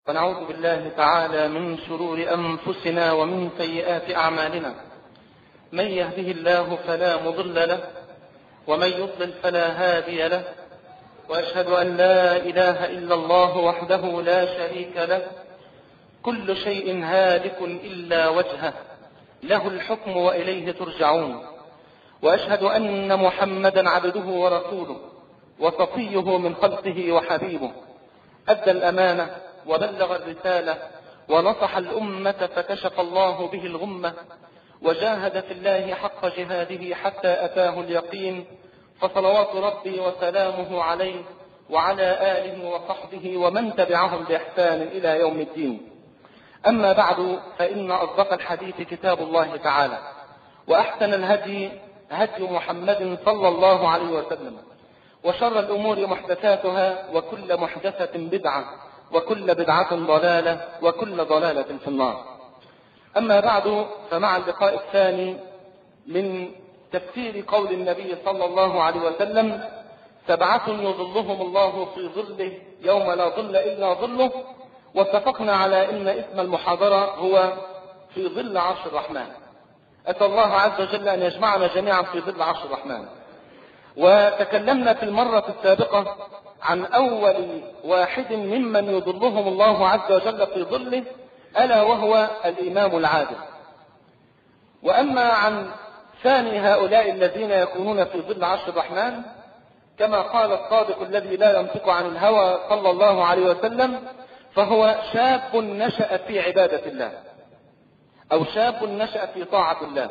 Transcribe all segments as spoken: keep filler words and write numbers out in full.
ونعوذ بالله تعالى من شرور أنفسنا ومن سيئات أعمالنا. من يهده الله فلا مضل له ومن يضلل فلا هادي له، وأشهد أن لا إله إلا الله وحده لا شريك له، كل شيء هالك إلا وجهه، له الحكم وإليه ترجعون. وأشهد أن محمدا عبده ورسوله وصفيه من خلقه وحبيبه، أدى الأمانة وبلغ الرسالة ونصح الأمة فكشف الله به الغمة، وجاهد في الله حق جهاده حتى أتاه اليقين، فصلوات ربي وسلامه عليه وعلى آله وصحبه ومن تبعهم بإحسان إلى يوم الدين. أما بعد، فإن أصدق الحديث كتاب الله تعالى، وأحسن الهدي هدي محمد صلى الله عليه وسلم، وشر الأمور محدثاتها، وكل محدثة بدعة، وكل بدعة ضلالة، وكل ضلالة في النار. أما بعد، فمع اللقاء الثاني من تفسير قول النبي صلى الله عليه وسلم: سبعة يظلهم الله في ظله يوم لا ظل إلا ظله. واتفقنا على أن اسم المحاضرة هو في ظل عرش الرحمن. أسأل الله عز وجل أن يجمعنا جميعا في ظل عرش الرحمن. وتكلمنا في المرة السابقة عن أول واحد ممن يظلهم الله عز وجل في ظله، ألا وهو الإمام العادل. وأما عن ثاني هؤلاء الذين يكونون في ظل عرش الرحمن، كما قال الصادق الذي لا ينطق عن الهوى صلى الله عليه وسلم، فهو شاب نشأ في عبادة الله، أو شاب نشأ في طاعة الله.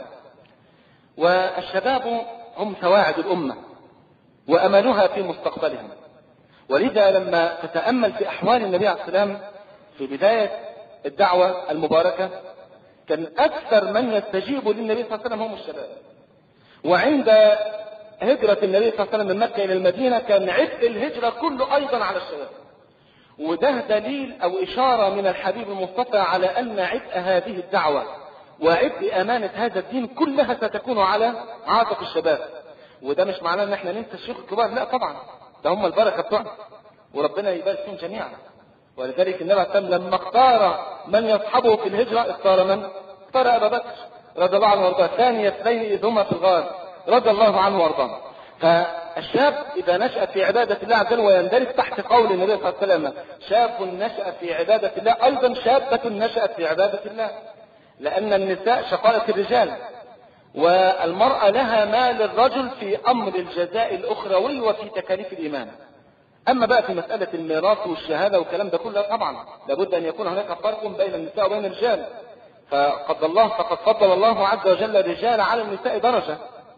والشباب هم سواعد الأمة وأملها في مستقبلهم. ولذا لما تتأمل في أحوال النبي عليه السلام في بداية الدعوة المباركة، كان أكثر من يستجيب للنبي صلى الله عليه وسلم هم الشباب. وعند هجرة النبي صلى الله عليه وسلم من مكة إلى المدينة، كان عبء الهجرة كله أيضا على الشباب. وده دليل أو إشارة من الحبيب المصطفى على أن عبء هذه الدعوة وعبء أمانة هذا الدين كلها ستكون على عاتق الشباب. وده مش معناه ان احنا ننسى الشيوخ الكبار، لا طبعا، ده هم البركة بتوعنا وربنا يبارك فيهم جميعا. ولذلك النبي عليه الصلاة والسلام لما اختار من يصحبه في الهجرة، اختار من؟ اختار أبا بكر رضي الله عنه وارضاه، ثاني اثنين إذ هما في الغار رضي الله عنه وارضاه. فالشاب إذا نشأ في عبادة الله عز وجل، ويندرج تحت قول النبي صلى الله عليه وسلم: شاب نشأ في عبادة الله، أيضا شابة نشأت في عبادة الله، لأن النساء شقائق الرجال، والمرأة لها ما للرجل في أمر الجزاء الأخروي وفي تكاليف الإيمان. أما بقى في مسألة الميراث والشهادة والكلام ده كله، طبعا لابد أن يكون هناك فرق بين النساء وبين الرجال. فقد الله فقد فضل الله عز وجل الرجال على النساء درجة،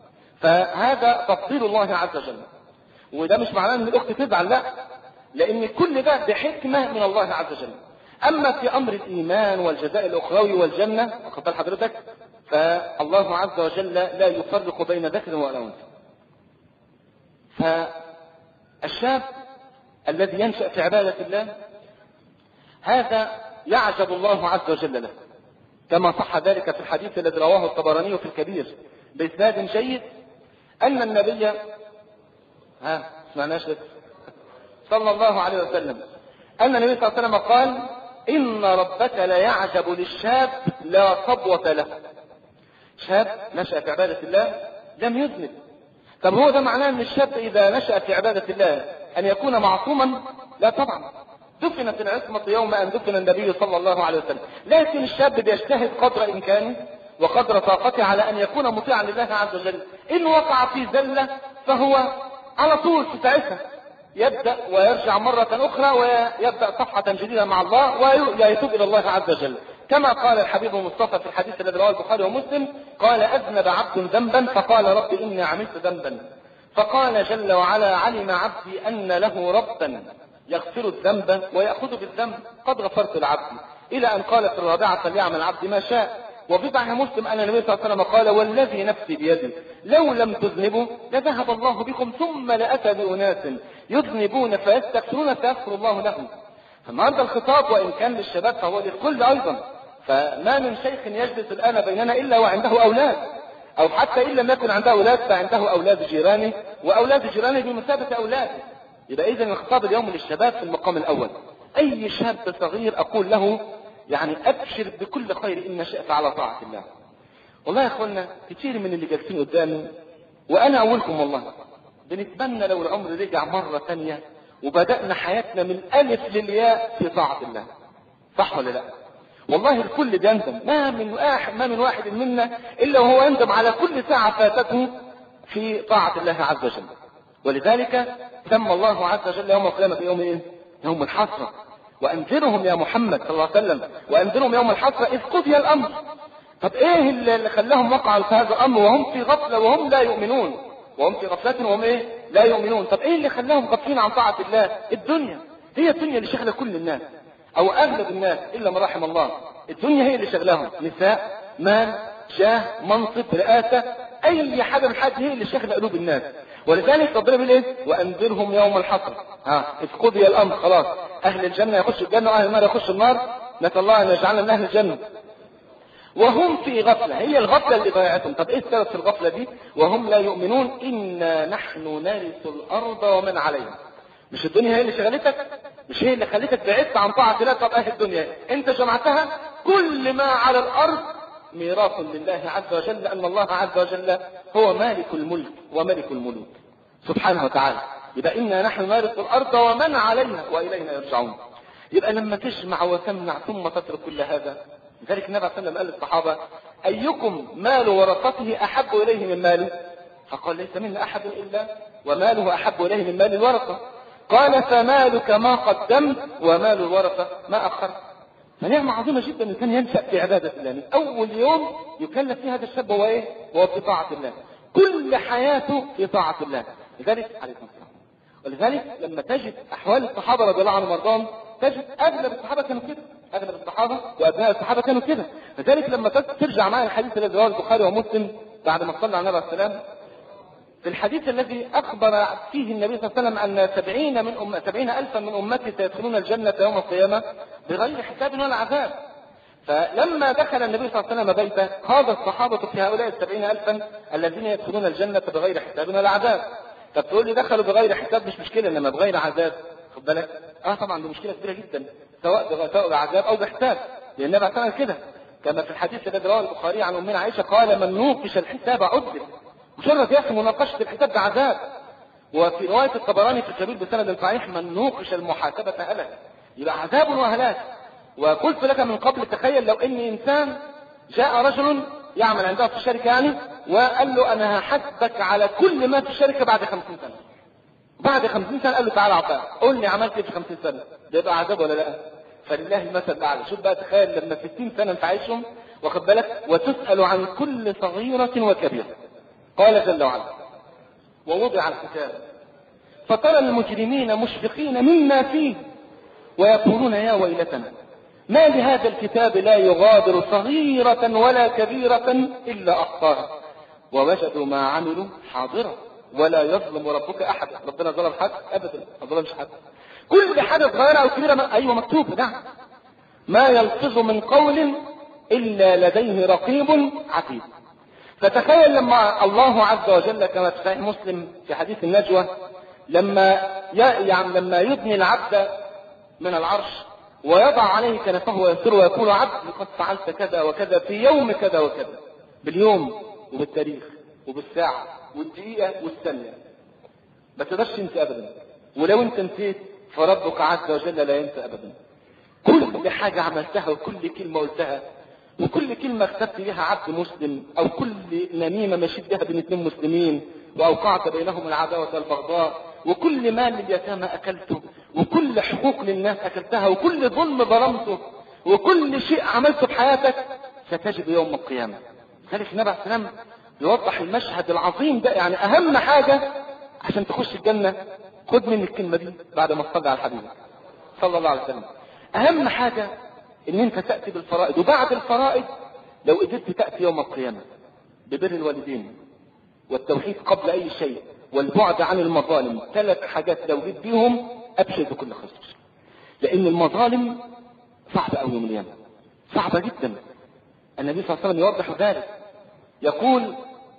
فهذا تفضيل الله عز وجل. وده مش معناه أن الأخت تزعل، لا، لأن كل ده بحكمة من الله عز وجل. أما في أمر الإيمان والجزاء الأخروي والجنة، واخد بال حضرتك، فالله عز وجل لا يفرق بين ذكر وأنثى. فالشاب الذي ينشأ في عبادة الله، هذا يعجب الله عز وجل له، كما صح ذلك في الحديث الذي رواه الطبراني في الكبير بإسناد جيد، أن النبي ها اسمعناش صلى الله عليه وسلم أن النبي صلى الله عليه وسلم قال: إن ربك لا يعجب للشاب لا صبوة له. شاب نشأ في عبادة الله لم يذنب. طب هو ده معناه ان الشاب اذا نشأ في عبادة الله ان يكون معصوما؟ لا طبعا، دفنت العصمة يوم ان دفن النبي صلى الله عليه وسلم. لكن الشاب بيجتهد قدر امكانه وقدر طاقته على ان يكون مطيعا لله عز وجل. ان وقع في زلة فهو على طول في ساعتها يبدأ ويرجع مرة اخرى ويبدأ صفحة جديدة مع الله ويتوب الى الله عز وجل، كما قال الحبيب المصطفى في الحديث الذي رواه البخاري ومسلم: قال: أذنب عبد ذنبا فقال: رب إني عملت ذنبا، فقال جل وعلا: علم عبدي أن له ربا يغفر الذنب ويأخذ بالذنب، قد غفرت لعبدي، إلى أن قال في الرابعة: فليعمل عبدي ما شاء. وفي صحيح مسلم أن النبي صلى الله عليه وسلم قال: والذي نفسي بيده لو لم تذنبوا لذهب الله بكم ثم لأتى بأناس يذنبون فيستغفرون فيغفر الله لهم. فالنهارده الخطاب وإن كان للشباب فهو للكل أيضا. فما من شيخ يجلس الآن بيننا إلا وعنده أولاد، أو حتى إن لم يكن عنده أولاد فعنده أولاد جيرانه، وأولاد جيرانه بمثابة أولاده. يبقى إذن الخطاب اليوم للشباب في المقام الأول. أي شاب صغير أقول له يعني أبشر بكل خير إن شئت على طاعة الله. والله يا أخوانا كتير من اللي جالسين قدامي وأنا أولكم والله بنتمنى لو العمر رجع مرة ثانية وبدأنا حياتنا من ألف للياء في طاعة الله. صح ولا لا؟ والله الكل بيندم، ما من واحد ما من واحد منا إلا وهو يندم على كل ساعة فاتته في طاعة الله عز وجل. ولذلك سمى الله عز وجل يوم القيامة يوم إيه؟ يوم الحسرة. وأنذرهم يا محمد صلى الله عليه وسلم، وأنذرهم يوم الحسرة إذ قضي الأمر. طب إيه اللي خلاهم وقعوا في هذا الأمر وهم في غفلة وهم لا يؤمنون؟ وهم في غفلة وهم إيه؟ لا يؤمنون. طب إيه اللي خلاهم غافلين عن طاعة الله؟ الدنيا. هي الدنيا اللي شغلة كل الناس أو أغلب الناس إلا من رحم الله. الدنيا هي اللي شغلهم، نساء، مال، جاه، منصب، رئاسة، أي حاجة من حاجة هي اللي شغلة قلوب الناس. ولذلك ربنا بيقول ايه؟ وانذرهم يوم الحسرة. ها اذ قضي الامر، خلاص اهل الجنة يخشوا الجنة واهل النار يخشوا النار، نسأل الله ان يجعلنا من اهل الجنة. وهم في غفلة، هي الغفلة اللي ضيعتهم. طب ايه السبب في الغفلة دي؟ وهم لا يؤمنون انا نحن نرث الارض ومن عليها. مش الدنيا هي اللي شغلتك؟ مش هي اللي خلتك بعدت عن طاعة الله؟ طب اهل الدنيا انت جمعتها، كل ما على الارض ميراث لله عز وجل، لأن الله عز وجل هو مالك الملك وملك الملوك سبحانه وتعالى. يبقى إنا نحن نرث الأرض ومن عليها وإلينا يرجعون. يبقى لما تجمع وتمنع ثم تترك كل هذا، لذلك النبي صلى الله عليه وسلم قال للصحابة أيكم مال ورثته أحب إليه من ماله؟ فقال ليس منا أحد إلا وماله أحب إليه من مال الورثة. قال فمالك ما قدمت ومال الورثة ما أخرت. فنعمة عظيمة جدا الإنسان ينشأ في عبادة الله. أول يوم يكلف فيه هذا الشاب هو إيه؟ هو في طاعة الله، كل حياته في طاعة الله. لذلك عليكم السلام. ولذلك لما تجد أحوال الصحابة رضي الله عنهم وارضاهم تجد أغلب الصحابة كانوا كده، أغلب الصحابة وأبناء الصحابة كانوا كده. لذلك لما ترجع معي الحديث الذي رواه البخاري ومسلم بعد ما صلى على النبي عليه السلام، في الحديث الذي أخبر فيه النبي صلى الله عليه وسلم أن سبعين من أم سبعين ألفا من أمتي سيدخلون الجنة يوم القيامة بغير حساب ولا عذاب. فلما دخل النبي صلى الله عليه وسلم بيته خاض الصحابة في هؤلاء السبعين ألفا الذين يدخلون الجنة بغير حساب ولا عذاب. طب تقول لي دخلوا بغير حساب مش مشكلة، إنما بغير عذاب خد بالك اه طبعا دي مشكلة كبيرة جدا، سواء بعذاب أو بحساب، لأن النبي صلى كده كما في الحديث الذي رواه البخاري عن أمنا عائشة قال من نوقش الحساب عذب. مجرد يا أخي مناقشة الحساب بعذاب. وفي رواية الطبراني في الكبير بسند صحيح من نوقش المحاسبة هلك، يبقى عذاب وهلاك. وقلت لك من قبل تخيل لو ان انسان جاء رجل يعمل عنده في الشركة يعني وقال له انا هحاسبك على كل ما في الشركة بعد خمسين سنة. بعد خمسين سنة قال له تعالى عطاء قول لي عملت ايه في خمسين سنة، ده يبقى عذاب ولا لا؟ فلله المثل الاعلى. شوف بقى تخيل لما ستين سنة انت عايشهم واخد بالك وتسأل عن كل صغيرة وكبيرة. قال جل وعلا ووضع الكتاب فترى المجرمين مشفقين مما فيه ويقولون يا ويلتنا ما لهذا الكتاب لا يغادر صغيرة ولا كبيرة إلا أحصاها ووجدوا ما عملوا حاضرا ولا يظلم ربك أحد. ربنا ظلم حد؟ أبدا ما ظلمش حد. كل حاجة صغيرة أو كبيرة ما... أيوة مكتوب نعم. ما يلفظ من قول إلا لديه رقيب عتيد. فتخيل لما الله عز وجل كما في صحيح مسلم في حديث النجوى لما يعني لما يدني العبد من العرش ويضع عليه كنفه ويسره ويقول عبد قد فعلت كذا وكذا في يوم كذا وكذا، باليوم وبالتاريخ وبالساعة والدقيقة والثانية، ما تقدرش تنسى أبدا. ولو أنت نسيت فربك عز وجل لا ينسى أبدا. كل حاجة عملتها وكل كلمة قلتها وكل كلمة اختبت بها عبد مسلم أو كل نميمة مشيت بها بين اثنين مسلمين وأوقعت بينهم العداوة والبغضاء وكل مال لليتامى أكلته وكل حقوق للناس أكلتها وكل ظلم ظلمته وكل شيء عملته في حياتك ستجد يوم القيامة. ذلك النبي عليه السلام يوضح المشهد العظيم ده. يعني أهم حاجة عشان تخش الجنة خد مني الكلمة دي بعد ما تصلي على الحبيب صلى الله عليه وسلم. أهم حاجة ان انت تأتي بالفرائض، وبعد الفرائض لو قدرت تأتي يوم القيامة ببر الوالدين والتوحيد قبل اي شيء والبعد عن المظالم. ثلاث حاجات لو جيت بيهم ابشر بكل خير، لان المظالم صعبة قوي يوم القيامة، صعبة جدا. النبي صلى الله عليه وسلم يوضح ذلك يقول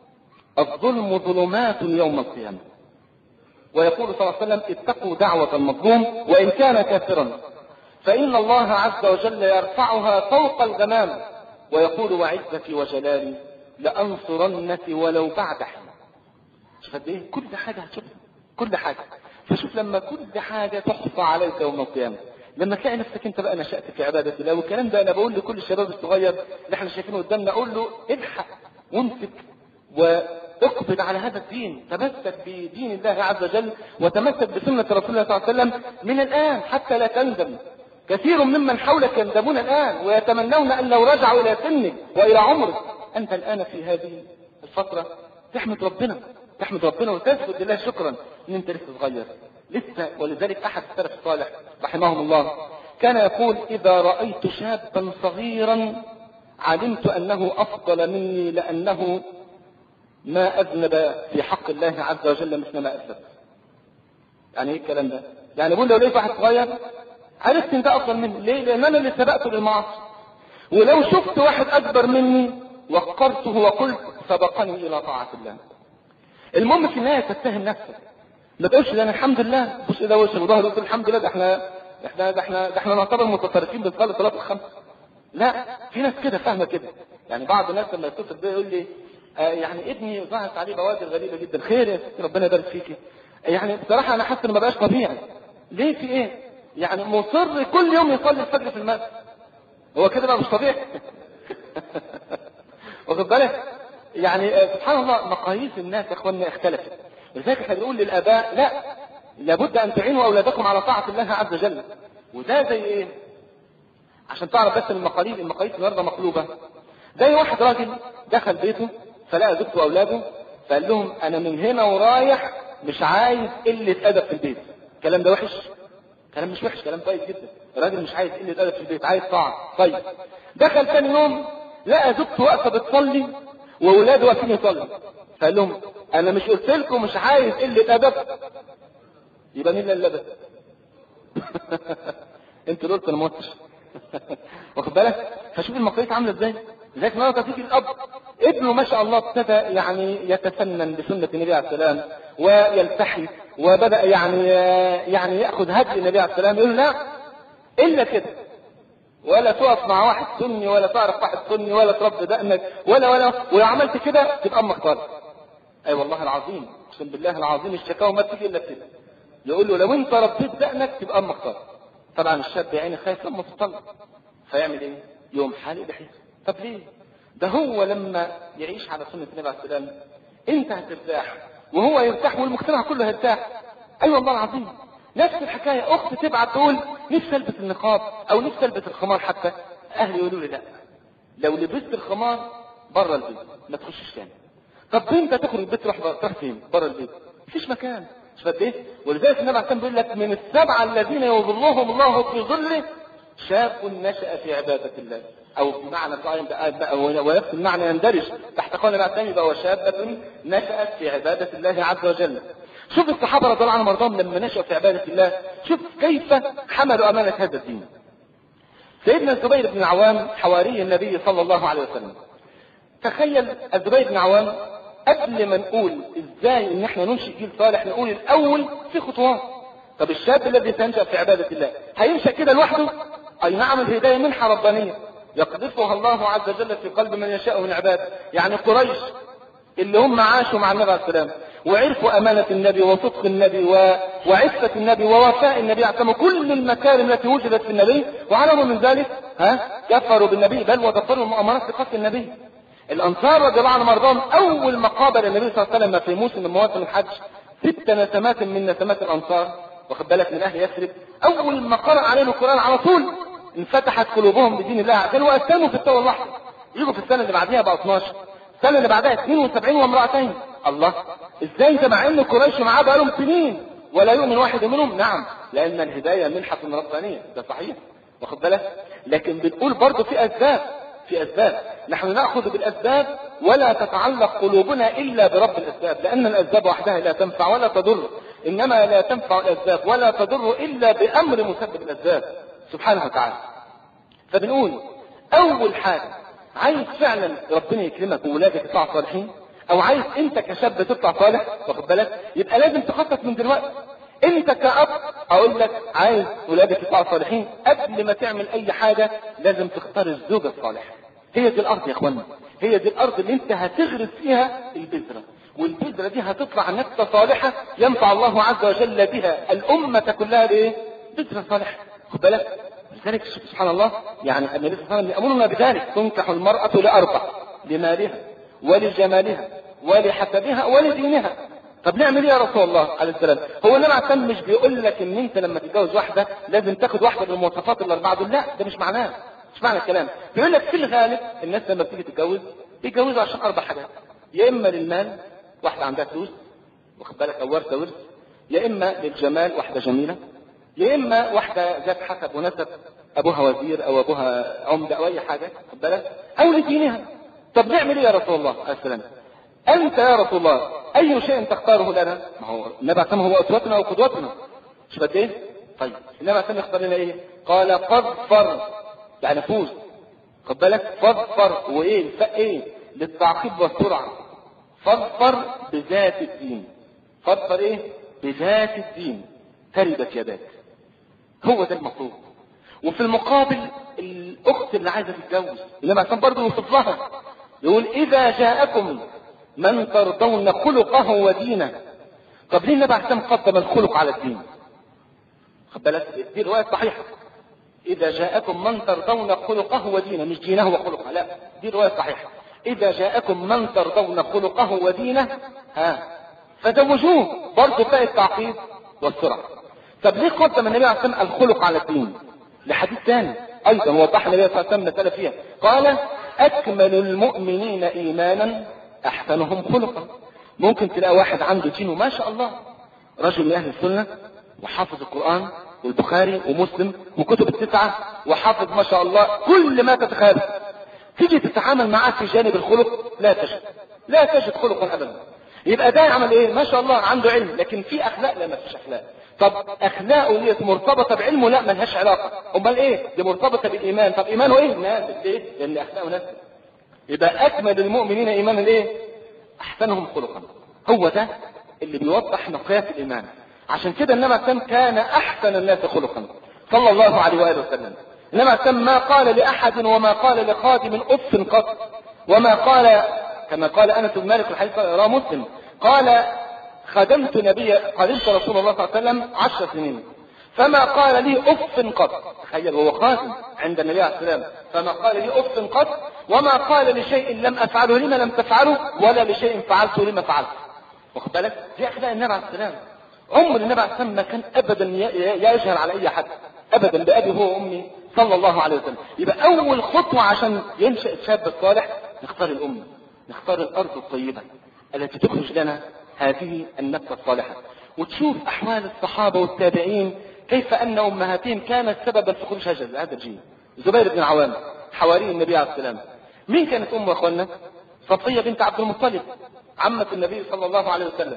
الظلم ظلمات يوم القيامة، ويقول صلى الله عليه وسلم اتقوا دعوة المظلوم وان كان كافرا فإن الله عز وجل يرفعها فوق الغمام ويقول وعزتي وجلالي لأنصرنك ولو بعد حين. شوف قد ايه كل حاجة هتشوفها، كل حاجة. فشوف لما كل حاجة تحصى عليك يوم القيامة، لما تلاقي نفسك انت بقى نشأت في عبادة الله. والكلام ده انا بقول لكل الشباب الصغير اللي احنا شايفينه قدامنا، اقول له الحق وامسك واقبض على هذا الدين، تمسك بدين الله عز وجل وتمسك بسنة رسول الله صلى الله عليه وسلم من الآن حتى لا تندم. كثير ممن حولك يندمون الآن ويتمنون أن لو رجعوا إلى سنك وإلى عمرك. أنت الآن في هذه الفترة تحمد ربنا، تحمد ربنا وتسجد لله شكرا ان انت لسه صغير لسه. ولذلك احد السلف الصالح رحمهم الله كان يقول اذا رأيت شابا صغيرا علمت انه افضل مني لانه ما اذنب في حق الله عز وجل مثل ما اذنب. يعني ايه الكلام ده؟ يعني بقول لو لقيت واحد صغير عرفت ان ده افضل مني. ليه؟ لان انا اللي سبقته للمعاصي. ولو شفت واحد اكبر مني وقرته وقلت سبقني الى طاعة الله. المهم في النهاية تتهم نفسك، ما تقولش ده انا الحمد لله بص ده وش وظهر وتقول الحمد لله ده احنا احنا ده احنا ده احنا نعتبر متطرفين بنصلي صلاه الخمس. لا، في ناس كده فاهمه كده. يعني بعض الناس لما يتصل بيا يقول لي آه يعني ابني ظهرت عليه بوادر غريبه جدا. خير يا ستي ربنا يبارك فيكي. يعني بصراحه انا حاسس ان ما بقاش طبيعي. ليه في ايه؟ يعني مصر كل يوم يصلي الفجر في المسجد. هو كده بقى مش طبيعي؟ واخد بالك؟ يعني سبحان الله مقاييس الناس يا اخواننا اختلفت. لذلك احنا بنقول للاباء لا، لابد ان تعينوا اولادكم على طاعه الله عز وجل. وده زي ايه؟ عشان تعرف بس المقاييس المقاييس النهارده مقلوبه. زي واحد راجل دخل بيته فلقى زوجته واولاده فقال لهم انا من هنا ورايح مش عايز قله ادب في البيت. الكلام ده وحش؟ كلام مش وحش، كلام كويس جدا. الراجل مش عايز قله ادب في البيت، عايز طاعه. طيب دخل ثاني يوم لقى زوجته واقفه بتصلي واولاده واقفين يصلوا، فقال لهم انا مش قلت لكم مش عايز قله ادب؟ يبقى مين اللي لبس؟ انتوا قلتوا انا ما قلتش. واخد بالك؟ فشوف المقاييس عامله ازاي. لذلك النهارده تيجي الاب ابنه ما شاء الله ابتدى يعني يتسنن بسنه النبي عليه السلام ويلتحي وبدا يعني يعني ياخذ هدي النبي عليه السلام، يقول لا الا كده، ولا تقف مع واحد سني ولا تعرف واحد سني ولا تربي دقنك ولا ولا ولو عملت كده تبقى امك طالب. اي أيوة والله العظيم اقسم بالله العظيم الشكاوى ما تيجي الا كده. يقول له لو انت ربيت دقنك تبقى امك طالب. طبعا الشاب يا عيني خايف لما تطلق فيعمل ايه؟ يوم حالق بحيث. طب ليه؟ ده هو لما يعيش على سنه النبي عليه السلام انت هترتاح وهو يرتاح والمجتمع كله هيرتاح. اي أيوة والله العظيم. نفس الحكايه اخت تبعت تقول نفسي البس النقاب او نفسي البس الخمار، حتى اهلي يقولوا لي لا لو لبست الخمار بره البيت ما تخشش تاني. طب انت تخرج البيت تروح تروح فين؟ بره البيت مفيش مكان. مش فاهم ايه؟ ولذلك النبي عليه بيقول لك من السبعه الذين يظلهم الله في ظله شاب نشأ في عباده الله، او بمعنى ونفس المعنى يندرج تحت قول النبي عليه بقى وشابه نشأت في عباده الله عز وجل. شوف الصحابه رضي الله عنهم وارضاهم لما نشأوا في عباده الله شوف كيف حملوا امانه هذا الدين. سيدنا الزبير بن العوام حواري النبي صلى الله عليه وسلم. تخيل الزبير بن العوام قبل ما نقول ازاي ان احنا ننشئ جيل صالح نقول الاول في خطوات. طب الشاب الذي سينشأ في عباده الله هينشأ كده لوحده؟ اي نعم، الهدايه منحه ربانيه يقذفها الله عز وجل في قلب من يشاء من عباده. يعني قريش اللي هم عاشوا مع النبي عليه السلام وعرفوا امانه النبي وصدق النبي وعفه النبي ووفاء النبي، اعتموا كل المكارم التي وجدت في النبي، وعلموا من ذلك ها كفروا بالنبي بل ودبروا المؤامرات في قتل النبي. الانصار رضي الله عنهم وارضاهم اول ما قابل النبي صلى الله عليه وسلم في موسم من مواسم الحج ست نسمات من نسمات الانصار، واخد بالك، من اهل يثرب، اول ما قرأ عليهم القران على طول انفتحت قلوبهم بدين الله. كانوا اسلموا في التو اللحظه، يجوا في السنه اللي بعديها بقى اثناشر، السنه اللي بعدها اثنين وسبعين وامرأتين. الله، ازاي ده مع ان قريش معاه بقالهم سنين ولا يؤمن واحد منهم؟ نعم، لان الهدايه منحه ربانيه، ده صحيح، واخد بالك. لكن بنقول برضه في اسباب، في اسباب نحن ناخذ بالاسباب ولا تتعلق قلوبنا الا برب الاسباب، لان الاسباب وحدها لا تنفع ولا تضر، انما لا تنفع الاسباب ولا تضر الا بامر مسبب الاسباب سبحانه وتعالى. فبنقول اول حاجه عايز فعلا ربنا يكرمك وولادك يطلعوا صالحين، او عايز انت كشاب تطلع صالح، واخد بالك، يبقى لازم تخطط من دلوقتي. انت كأب اقول لك عايز ولادك يطلعوا صالحين، قبل ما تعمل اي حاجة لازم تختار الزوجة الصالحة. هي دي الارض يا اخوانا، هي دي الارض اللي انت هتغرس فيها البذرة، والبذرة دي هتطلع نبتة صالحة ينفع الله عز وجل بها الامة كلها بايه؟ بذرة صالحة. خد بالك لذلك سبحان الله، يعني النبي صلى الله عليه وسلم يأمرنا بذلك: تنكح المرأة لأربع: لمالها ولجمالها ولحسبها ولدينها. طب نعمل ايه يا رسول الله عليه السلام؟ هو النبي عليه السلام مش بيقول لك ان انت لما تتجوز واحده لازم تاخد واحده بالمواصفات الاربعه دول، لا ده مش معناه، مش معنى الكلام. بيقول لك في الغالب الناس لما بتيجي تتجوز بيتجوزوا عشان اربع حاجات: يا اما للمال، واحده عندها فلوس واخد بالك او ورثه ورث، يا اما للجمال، واحده جميله، يا اما واحده ذات حسب ونسب، ابوها وزير او ابوها عمده او اي حاجه خد بالك، او لدينها. طب نعمل ايه يا رسول الله عليه السلام؟ انت يا رسول الله اي شيء تختاره لنا؟ ما هو النبي عليه هو اسوتنا وقدوتنا، مش بد ايه؟ طيب النبي عليه يختار لنا ايه؟ قال فاظفر، يعني فوز، خد بالك، فاظفر وايه الفاء ايه؟ للتعقيب والسرعه. فاظفر بذات الدين، فاظفر ايه؟ بذات الدين تربت يداك. هو ده المطلوب. وفي المقابل الاخت اللي عايزه تتجوز النبي عليه برضه يوصف لها، يقول اذا جاءكم من ترضون خلقه ودينه. طب ليه النبي عليه قدم الخلق على الدين؟ خد بالك دي روايه صحيحه، اذا جاءكم من ترضون خلقه ودينه، مش دينه وخلقه، لا دي روايه صحيحه. اذا جاءكم من ترضون خلقه ودينه ها فزوجوه، برضه فاء التعقيب والسرعه. طب ليه قدم النبي عليه الصلاه والسلام الخلق على الدين؟ لحديث ثاني ايضا وضح النبي صلى الله عليه وسلم مساله فيها، قال اكمل المؤمنين ايمانا احسنهم خلقا. ممكن تلاقي واحد عنده دين وما شاء الله رجل من اهل السنه وحافظ القران والبخاري ومسلم وكتب التسعه وحافظ ما شاء الله كل ما تتخيل، تيجي تتعامل معاه في جانب الخلق لا تجد، لا تجد خلقا ابدا. يبقى ده يعمل ايه؟ ما شاء الله عنده علم لكن في اخلاق؟ لا ما فيش اخلاق. طب اخلاقه ديت مرتبطه بعلمه؟ لا ملهاش علاقه. امال ايه؟ دي مرتبطه بالايمان. طب ايمانه ايه؟ نازل. ليه؟ لان اخلاقه نازل. يبقى اكمل المؤمنين ايمانا ايه؟ احسنهم خلقا. هو ده اللي بيوضح مقياس الايمان. عشان كده النبي عليه كان احسن الناس خلقا صلى الله عليه واله وسلم. النبي عليه ما قال لاحد وما قال لخادم اف قط، وما قال كما قال انس بن مالك الحديث رواه مسلم، قال خدمت نبي خدمت رسول الله صلى الله عليه وسلم عشر سنين فما قال لي اف قط. تخيل هو خادم عند النبي عليه السلام، فما قال لي اف قط، وما قال لشيء لم افعله لما لم تفعله، ولا لشيء فعلته لما فعلته. واخد بالك؟ دي اخلاق النبي عليه السلام. عمر النبي عليه السلام ما كان ابدا يجهل على اي حد ابدا، بابي هو وامي صلى الله عليه وسلم. يبقى اول خطوه عشان ينشا الشاب الصالح نختار الام، نختار الارض الطيبه التي تخرج لنا هذه النفس الصالحه. وتشوف احوال الصحابه والتابعين كيف ان امهاتهم كانت سببا في خروج هذا الجيل. زبير بن العوام حواري النبي عليه السلام. مين كانت امه يا اخوانا؟ صفيه بنت عبد المطلب عمه النبي صلى الله عليه وسلم.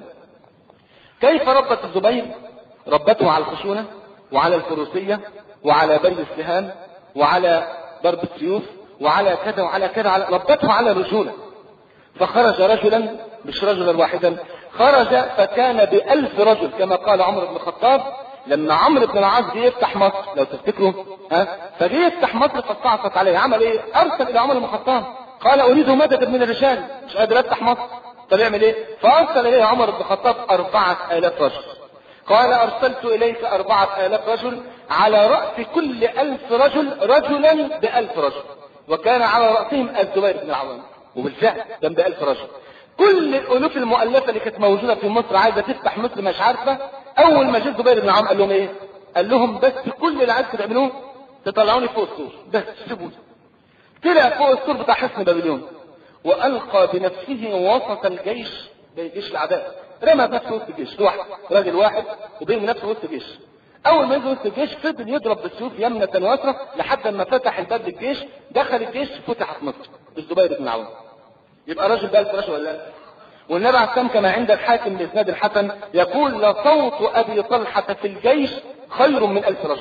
كيف ربت الزبير؟ ربته على الخشونه وعلى الفروسيه وعلى بل السهام وعلى ضرب السيوف وعلى كذا وعلى كذا، على ربته على رجوله. فخرج رجلا مش رجلا واحدا، خرج فكان بألف رجل كما قال عمر بن الخطاب لما عمرو بن العاص جه يفتح مصر لو تفتكروا ها، فجه يفتح مصر فاستعصت عليه. عمل ايه؟ ارسل الى عمر بن الخطاب قال اريد مدد من الرجال مش قادر افتح مصر. طب يعمل ايه؟ فارسل اليه عمر بن الخطاب اربعة الاف رجل. قال ارسلت اليك اربعة الاف رجل على رأس كل الف رجل رجلا بألف رجل، وكان على رأسهم الزبير بن العوام. وبالفعل كان بألف رجل. كل الالوف المؤلفه اللي كانت موجوده في مصر عايزه تفتح مصر مش عارفه، اول ما جه زبير بن العوام قال لهم ايه؟ قال لهم بس كل اللي عايزكم تعملوه تطلعوني فوق السور، بس سيبوني. طلع فوق السور بتاع حصن بابليون والقى بنفسه وسط الجيش، جيش الاعداء، رمى نفسه وسط الجيش لوحده، راجل واحد وبين نفسه وسط الجيش. اول ما ينزل وسط الجيش فضل يضرب بالسيوف يمنه ويسرى لحد ما فتح الباب للجيش، دخل الجيش فتحت مصر الزبير بن العوام. يبقى راجل بألف رجل ولا لا؟ والنبي عليه السلام كما عند الحاكم بإسناد الحسن يقول لصوت أبي طلحة في الجيش خير من ألف رجل،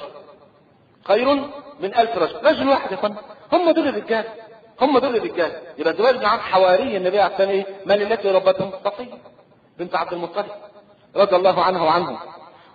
خير من ألف رجل. رجل واحد يا فندم، هم دول الرجال، هم دول الرجال. يبقى زبير بن العوام حواري النبي عليه السلام. من التي ربتهم؟ صفية بنت عبد المطلب رضي الله عنها وعنهم.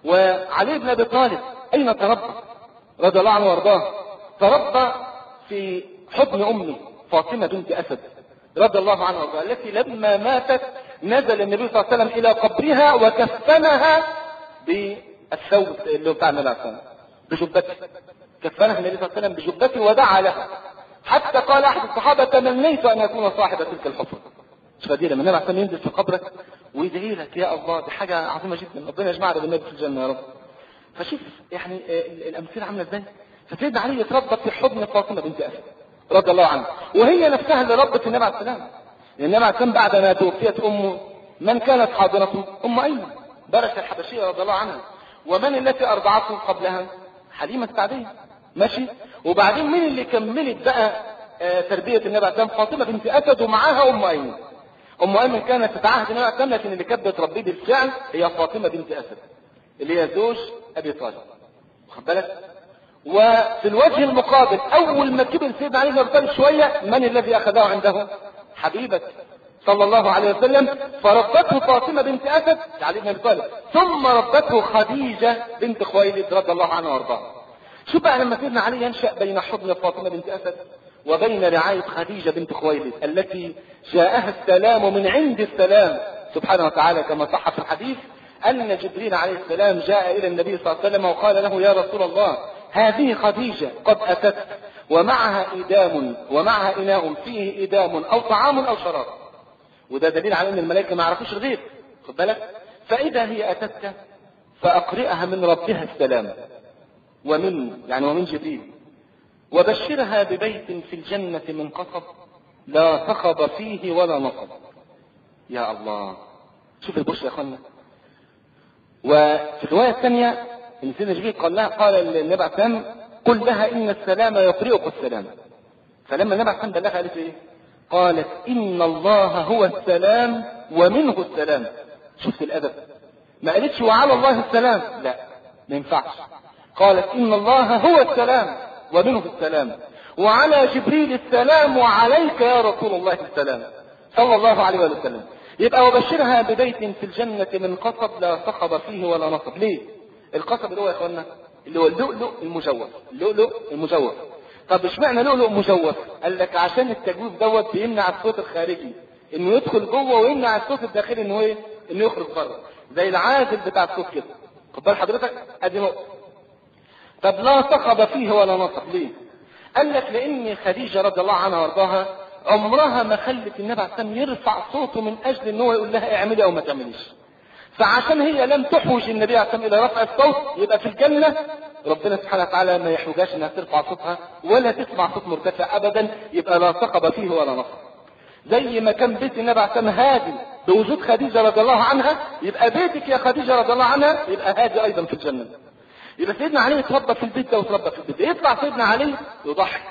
وعلي بن ابي طالب اين تربى رضي الله عنه وارضاه؟ تربى في حضن امه فاطمه بنت اسد رضي الله عنها وارضاها، التي لما ماتت نزل النبي صلى الله عليه وسلم الى قبرها وكفنها بالثوب اللي بتاع النبي صلى الله عليه وسلم بجبته، كفنها النبي صلى الله عليه وسلم بجبته ودعا لها، حتى قال احد الصحابه تمنيت ان اكون صاحب تلك الحفره. مش فضيله من النبي عليه الصلاه والسلام ينزل في قبرك ويدعي لك يا الله، دي حاجه عظيمه جدا، ربنا يجمعنا بالنبي في الجنه يا رب. فشوف يعني الامثله عامله ازاي. فسيدنا علي يتربى في حضن فاطمه بنت اسد رضي الله عنها، وهي نفسها اللي ربت النبي عليه السلام. النبي عليه السلام بعد ما توفيت امه من كانت حاضنته؟ ام ايمن بركه الحبشيه رضي الله عنها. ومن التي ارضعته قبلها؟ حليمه السعديه. ماشي. وبعدين مين اللي كملت بقى آه تربيه النبي عليه السلام؟ فاطمه بنت اسد ومعاها ام ايمن. ام ايمن كانت تتعهد النبي عليه السلام، لكن اللي كانت بتربيه بالفعل هي فاطمه بنت اسد اللي هي زوج ابي طالب. واخد بالك؟ وفي الوجه المقابل اول ما كبر سيدنا علي بن ابي طالب شويه من الذي اخذه عنده؟ حبيبه صلى الله عليه وسلم، فربته فاطمه بنت اسد علي بن ابي طالب، ثم ربته خديجه بنت خويلد رضي الله عنها وارضاها. شوف بقى لما سيدنا علي ينشا بين حضن فاطمه بنت اسد وبين رعايه خديجه بنت خويلد التي جاءها السلام من عند السلام سبحانه وتعالى، كما صح في الحديث ان جبريل عليه السلام جاء الى النبي صلى الله عليه وسلم وقال له يا رسول الله هذه خديجة قد أتت ومعها إدام ومعها إناء فيه إدام أو طعام أو شراب، وده دليل على أن الملائكة ما يعرفوش الغيب. خد بالك؟ فإذا هي أتتك فأقرئها من ربها السلام ومن يعني ومن جبريل، وبشرها ببيت في الجنة من قصب لا صخب فيه ولا نصب. يا الله، شوف البشر يا أخوانا. وفي الرواية الثانية ان سيدنا جبريل قال لها قال النبي عليه السلام قل لها ان السلام يقرئك السلام. فلما النبي عليه السلام بلغها قالت ايه؟ قالت ان الله هو السلام ومنه السلام. شفت الادب؟ ما قالتش وعلى الله السلام، لا ما ينفعش. قالت ان الله هو السلام ومنه السلام وعلى جبريل السلام وعليك يا رسول الله السلام صلى الله عليه وسلم. يبقى وبشرها ببيت في الجنة من قصب لا صخب فيه ولا نصب. ليه؟ القصب اللي هو يا اخوانا اللي هو اللؤلؤ المجوف، اللؤلؤ المجوف. طب اشمعنى لؤلؤ مجوف؟ قال لك عشان التجويف دوت بيمنع الصوت الخارجي انه يدخل جوه ويمنع الصوت الداخلي انه ايه؟ انه يخرج بره، زي العازل بتاع الصوت كده. خد بال حضرتك؟ ادي نقطه. طب لا صخب فيه ولا نصب ليه؟ قال لك لان خديجه رضي الله عنها وارضاها عمرها ما خلت النبي عليه السلام يرفع صوته من اجل ان هو يقول لها اعملي او ما تعمليش. فعشان هي لم تحوج النبي عليه الصلاه والسلام الى رفع الصوت، يبقى في الجنه ربنا سبحانه وتعالى ما يحوجهاش انها ترفع صوتها ولا تسمع صوت مرتفع ابدا، يبقى لا صخب فيه ولا نصب. زي ما كان بيت النبي عليه الصلاه والسلام هادي بوجود خديجه رضي الله عنها، يبقى بيتك يا خديجه رضي الله عنها يبقى هادي ايضا في الجنه. يبقى سيدنا علي يتربى في البيت ده ويتربى في البيت ده. يطلع سيدنا علي يضحك.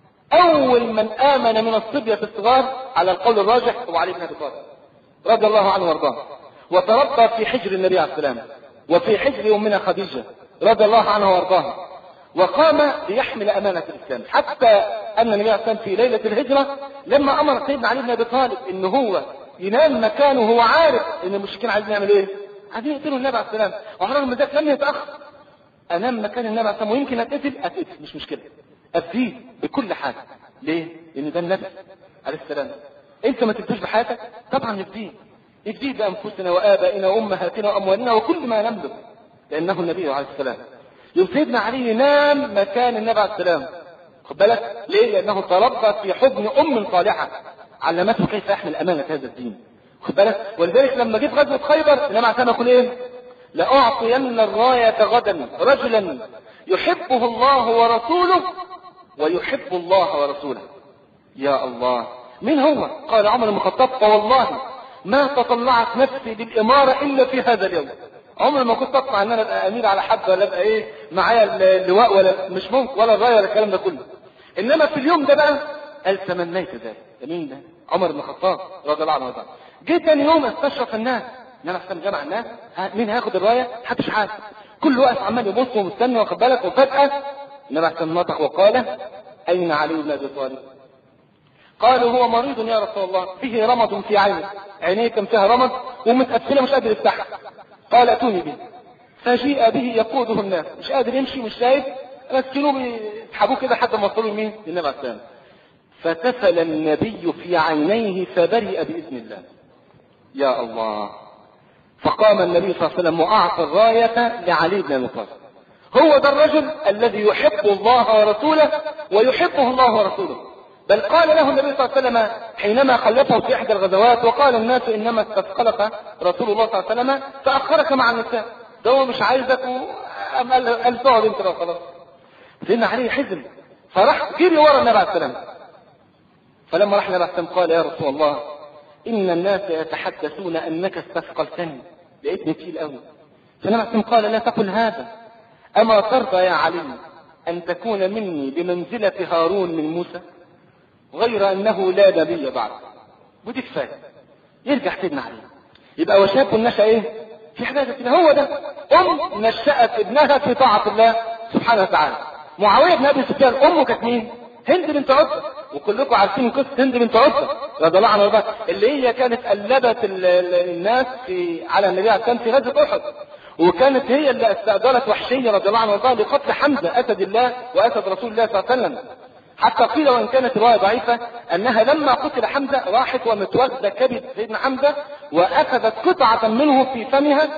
اول من امن من الصبيه الصغار على القول الراجح هو علي بن ابي طالب رضي الله عنه وارضاه، وتربى في حجر النبي عليه السلام وفي حجر امنا خديجه رضي الله عنها وارضاها، وقام ليحمل امانه الاسلام، حتى ان النبي عليه السلام في ليله الهجره لما امر سيدنا علي بن ابي طالب ان هو ينام مكانه وهو عارف ان المشركين عايزين يعملوا ايه؟ عايزين يقتلوا النبي عليه السلام، وعلى من ذلك لم يتاخر. انام مكان النبي عليه السلام ويمكن اتقتل اتقتل مش مشكله، افديه بكل حاجه. ليه؟ لان ده النبي عليه السلام. انت ما تبدوش بحياتك؟ طبعا نفديه، نفديه بانفسنا وابائنا وامهاتنا واموالنا وكل ما نملك، لانه النبي عليه السلام. يوم سيدنا علي ينام مكان النبي عليه السلام. خد بالك ليه؟ لانه تربى في حضن ام صالحه علمته كيف يحمل امانه هذا الدين. خد بالك، ولذلك لما جيت غزوه خيبر النبي عليه السلام يقول ايه؟ لاعطين الرايه غدا رجلا يحبه الله ورسوله ويحب الله ورسوله. يا الله، مين هو؟ قال عمر بن الخطاب فوالله ما تطلعت نفسي للاماره الا في هذا اليوم. عمر ما كنت اطلع ان انا ابقى امير على حد ولا ابقى ايه معايا اللواء ولا مش ممكن ولا الرايه ولا الكلام ده كله، انما في اليوم ده بقى قال تمنيت ذلك. مين ده؟ عمر بن الخطاب رضي الله عنه. جه ثاني يوم استشرف الناس، ان انا احسن جمع الناس، مين هياخد الرايه؟ محدش عارف، كل واقف عمال يبص ومستني واخد بالك، وفجاه النبي احسن نطق وقال اين علي بن ابي طالب؟ قالوا هو مريض يا رسول الله، به رمض في عينه، عينيه كم فيها رمض ومتقفله مش قادر يفتحها. قال اتوني به. فجيء به يقوده الناس، مش قادر يمشي، مش شايف، مسكينه بيسحبوه كده حتى ما وصلوا لمين؟ للنبي عليه السلام. فتفل النبي في عينيه فبرئ بإذن الله. يا الله. فقام النبي صلى الله عليه وسلم وأعطى الراية لعلي بن أبي طالب. هو ده الرجل الذي يحب الله ورسوله ويحبه الله ورسوله. بل قال له النبي صلى الله عليه وسلم حينما خلفه في إحدى الغزوات وقال الناس إنما استثقلك رسول الله صلى الله عليه وسلم فأخرك مع النساء، ده هو مش عايزك قال تقعد انت لو خلاص. سيدنا علي حزن فراح جري ورا النبي عليه السلام. فلما راح النبي عليه السلام قال يا رسول الله إن الناس يتحدثون أنك استثقلتني، لقيتني تقيل قوي. فالنبي عليه السلام قال لا تقل هذا، أما ترضى يا علي أن تكون مني بمنزلة هارون من موسى، غير أنه لا نبي بعد. ودي كفاية. يرجع سيدنا علي يبقى وشاب نشأ ايه في حاجات كده. هو ده ام نشأت ابنها في طاعة الله سبحانه وتعالى. معاوية بن ابي سفيان امه كانت مين؟ هند بنت عتبة، وكلكم عارفين قصة هند بنت عتبة رضي الله عنها وارضاها، اللي هي كانت قلبت الناس في على النبي عليه الصلاة والسلام في غزوة احد، وكانت هي اللي استأجرت وحشية رضي الله عنها وارضاها لقتل حمزة اسد الله واسد رسول الله صلى الله عليه وسلم. حتى قيل وان كانت رواية ضعيفة انها لما قتل حمزة راحت ومتوغدة كبد سيدنا حمزة واخذت قطعة منه في فمها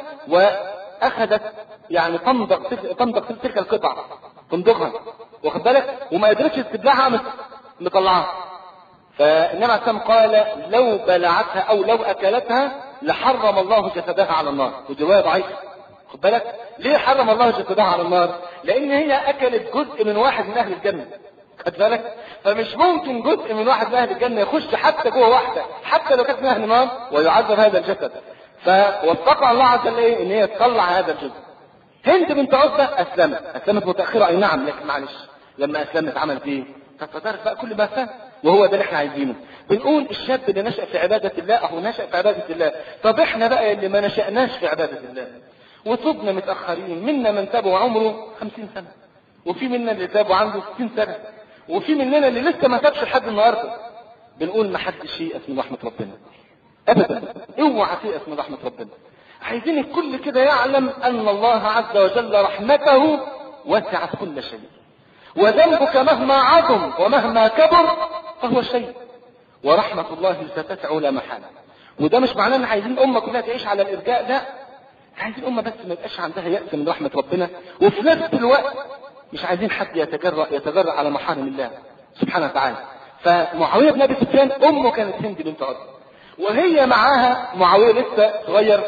واخذت يعني تمضغ تمضغ تلك القطعة تمضغها واخد بالك، وما قدرتش تبلعها مطلعها. فالنبي عليه الصلاة والسلام قال لو بلعتها او لو اكلتها لحرم الله جسدها على النار، ودي رواية ضعيفة. خد بالك ليه حرم الله جسدها على النار؟ لان هي اكلت جزء من واحد من اهل الجنة. خد بالك؟ فمش ممكن جزء من واحد من اهل الجنة يخش حتى جوه واحدة حتى لو كانت من اهل النار ويعذب هذا الجسد. فوفقها الله عز وجل ايه ان هي تطلع هذا الجزء. هند بنت عتبة اسلمت، اسلمت متأخرة اي نعم، لكن معلش لما اسلمت عملت ايه؟ فتدارك بقى كل ما فات، وهو ده اللي احنا عايزينه. بنقول الشاب اللي نشأ في عبادة الله اهو نشأ في عبادة الله. طب احنا بقى اللي ما نشأناش في عبادة الله وتبنا متأخرين، منا من تاب عمره خمسين سنة، وفي منا اللي تاب عنده ستين سنة، وفي مننا اللي لسه ما تابش لحد النهارده. بنقول ما حدش ييأس من رحمة ربنا ابدا، اوعى تيأس من رحمة ربنا. عايزين الكل كده يعلم ان الله عز وجل رحمته وسعت كل شيء، وذنبك مهما عظم ومهما كبر فهو شيء، ورحمة الله ستسع لا محالة. وده مش معناه ان عايزين الامة كلها تعيش على الارجاء، لا، عايزين الامة بس ما يبقاش عندها يأس من رحمة ربنا، وفي نفس الوقت مش عايزين حد يتجرأ يتجرأ على محارم الله سبحانه وتعالى. فمعاوية بن ابي سفيان امه كانت هند بنت عتبة، وهي معاها معاوية لسه صغير.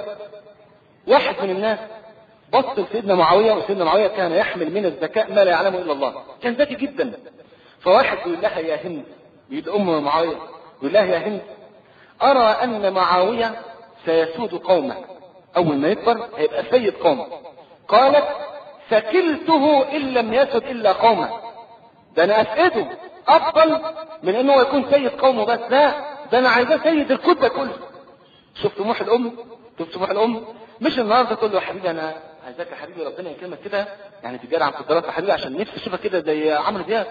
واحد من الناس بص لسيدنا معاوية، وسيدنا معاوية كان يحمل من الذكاء ما لا يعلمه الا الله، كان ذكي جدا. فواحد يقول لها يا هند، يقول ام معاوية يقول لها يا هند ارى ان معاوية سيسود قومه، اول ما يكبر هيبقى سيد قومه. قالت فكلته ان لم يسد الا قومه، ده انا اسئده افضل من انه يكون سيد قومه بس، لا ده انا عايزاه سيد الكتله كله. شوف طموح الام، شوف طموح الام. مش النهارده تقول له يا حبيبي انا عايزاك يا حبيبي ربنا يكرمك كده يعني تجاري عن قدرات يا حبيبي عشان نفسي اشوفك كده زي عمرو دياب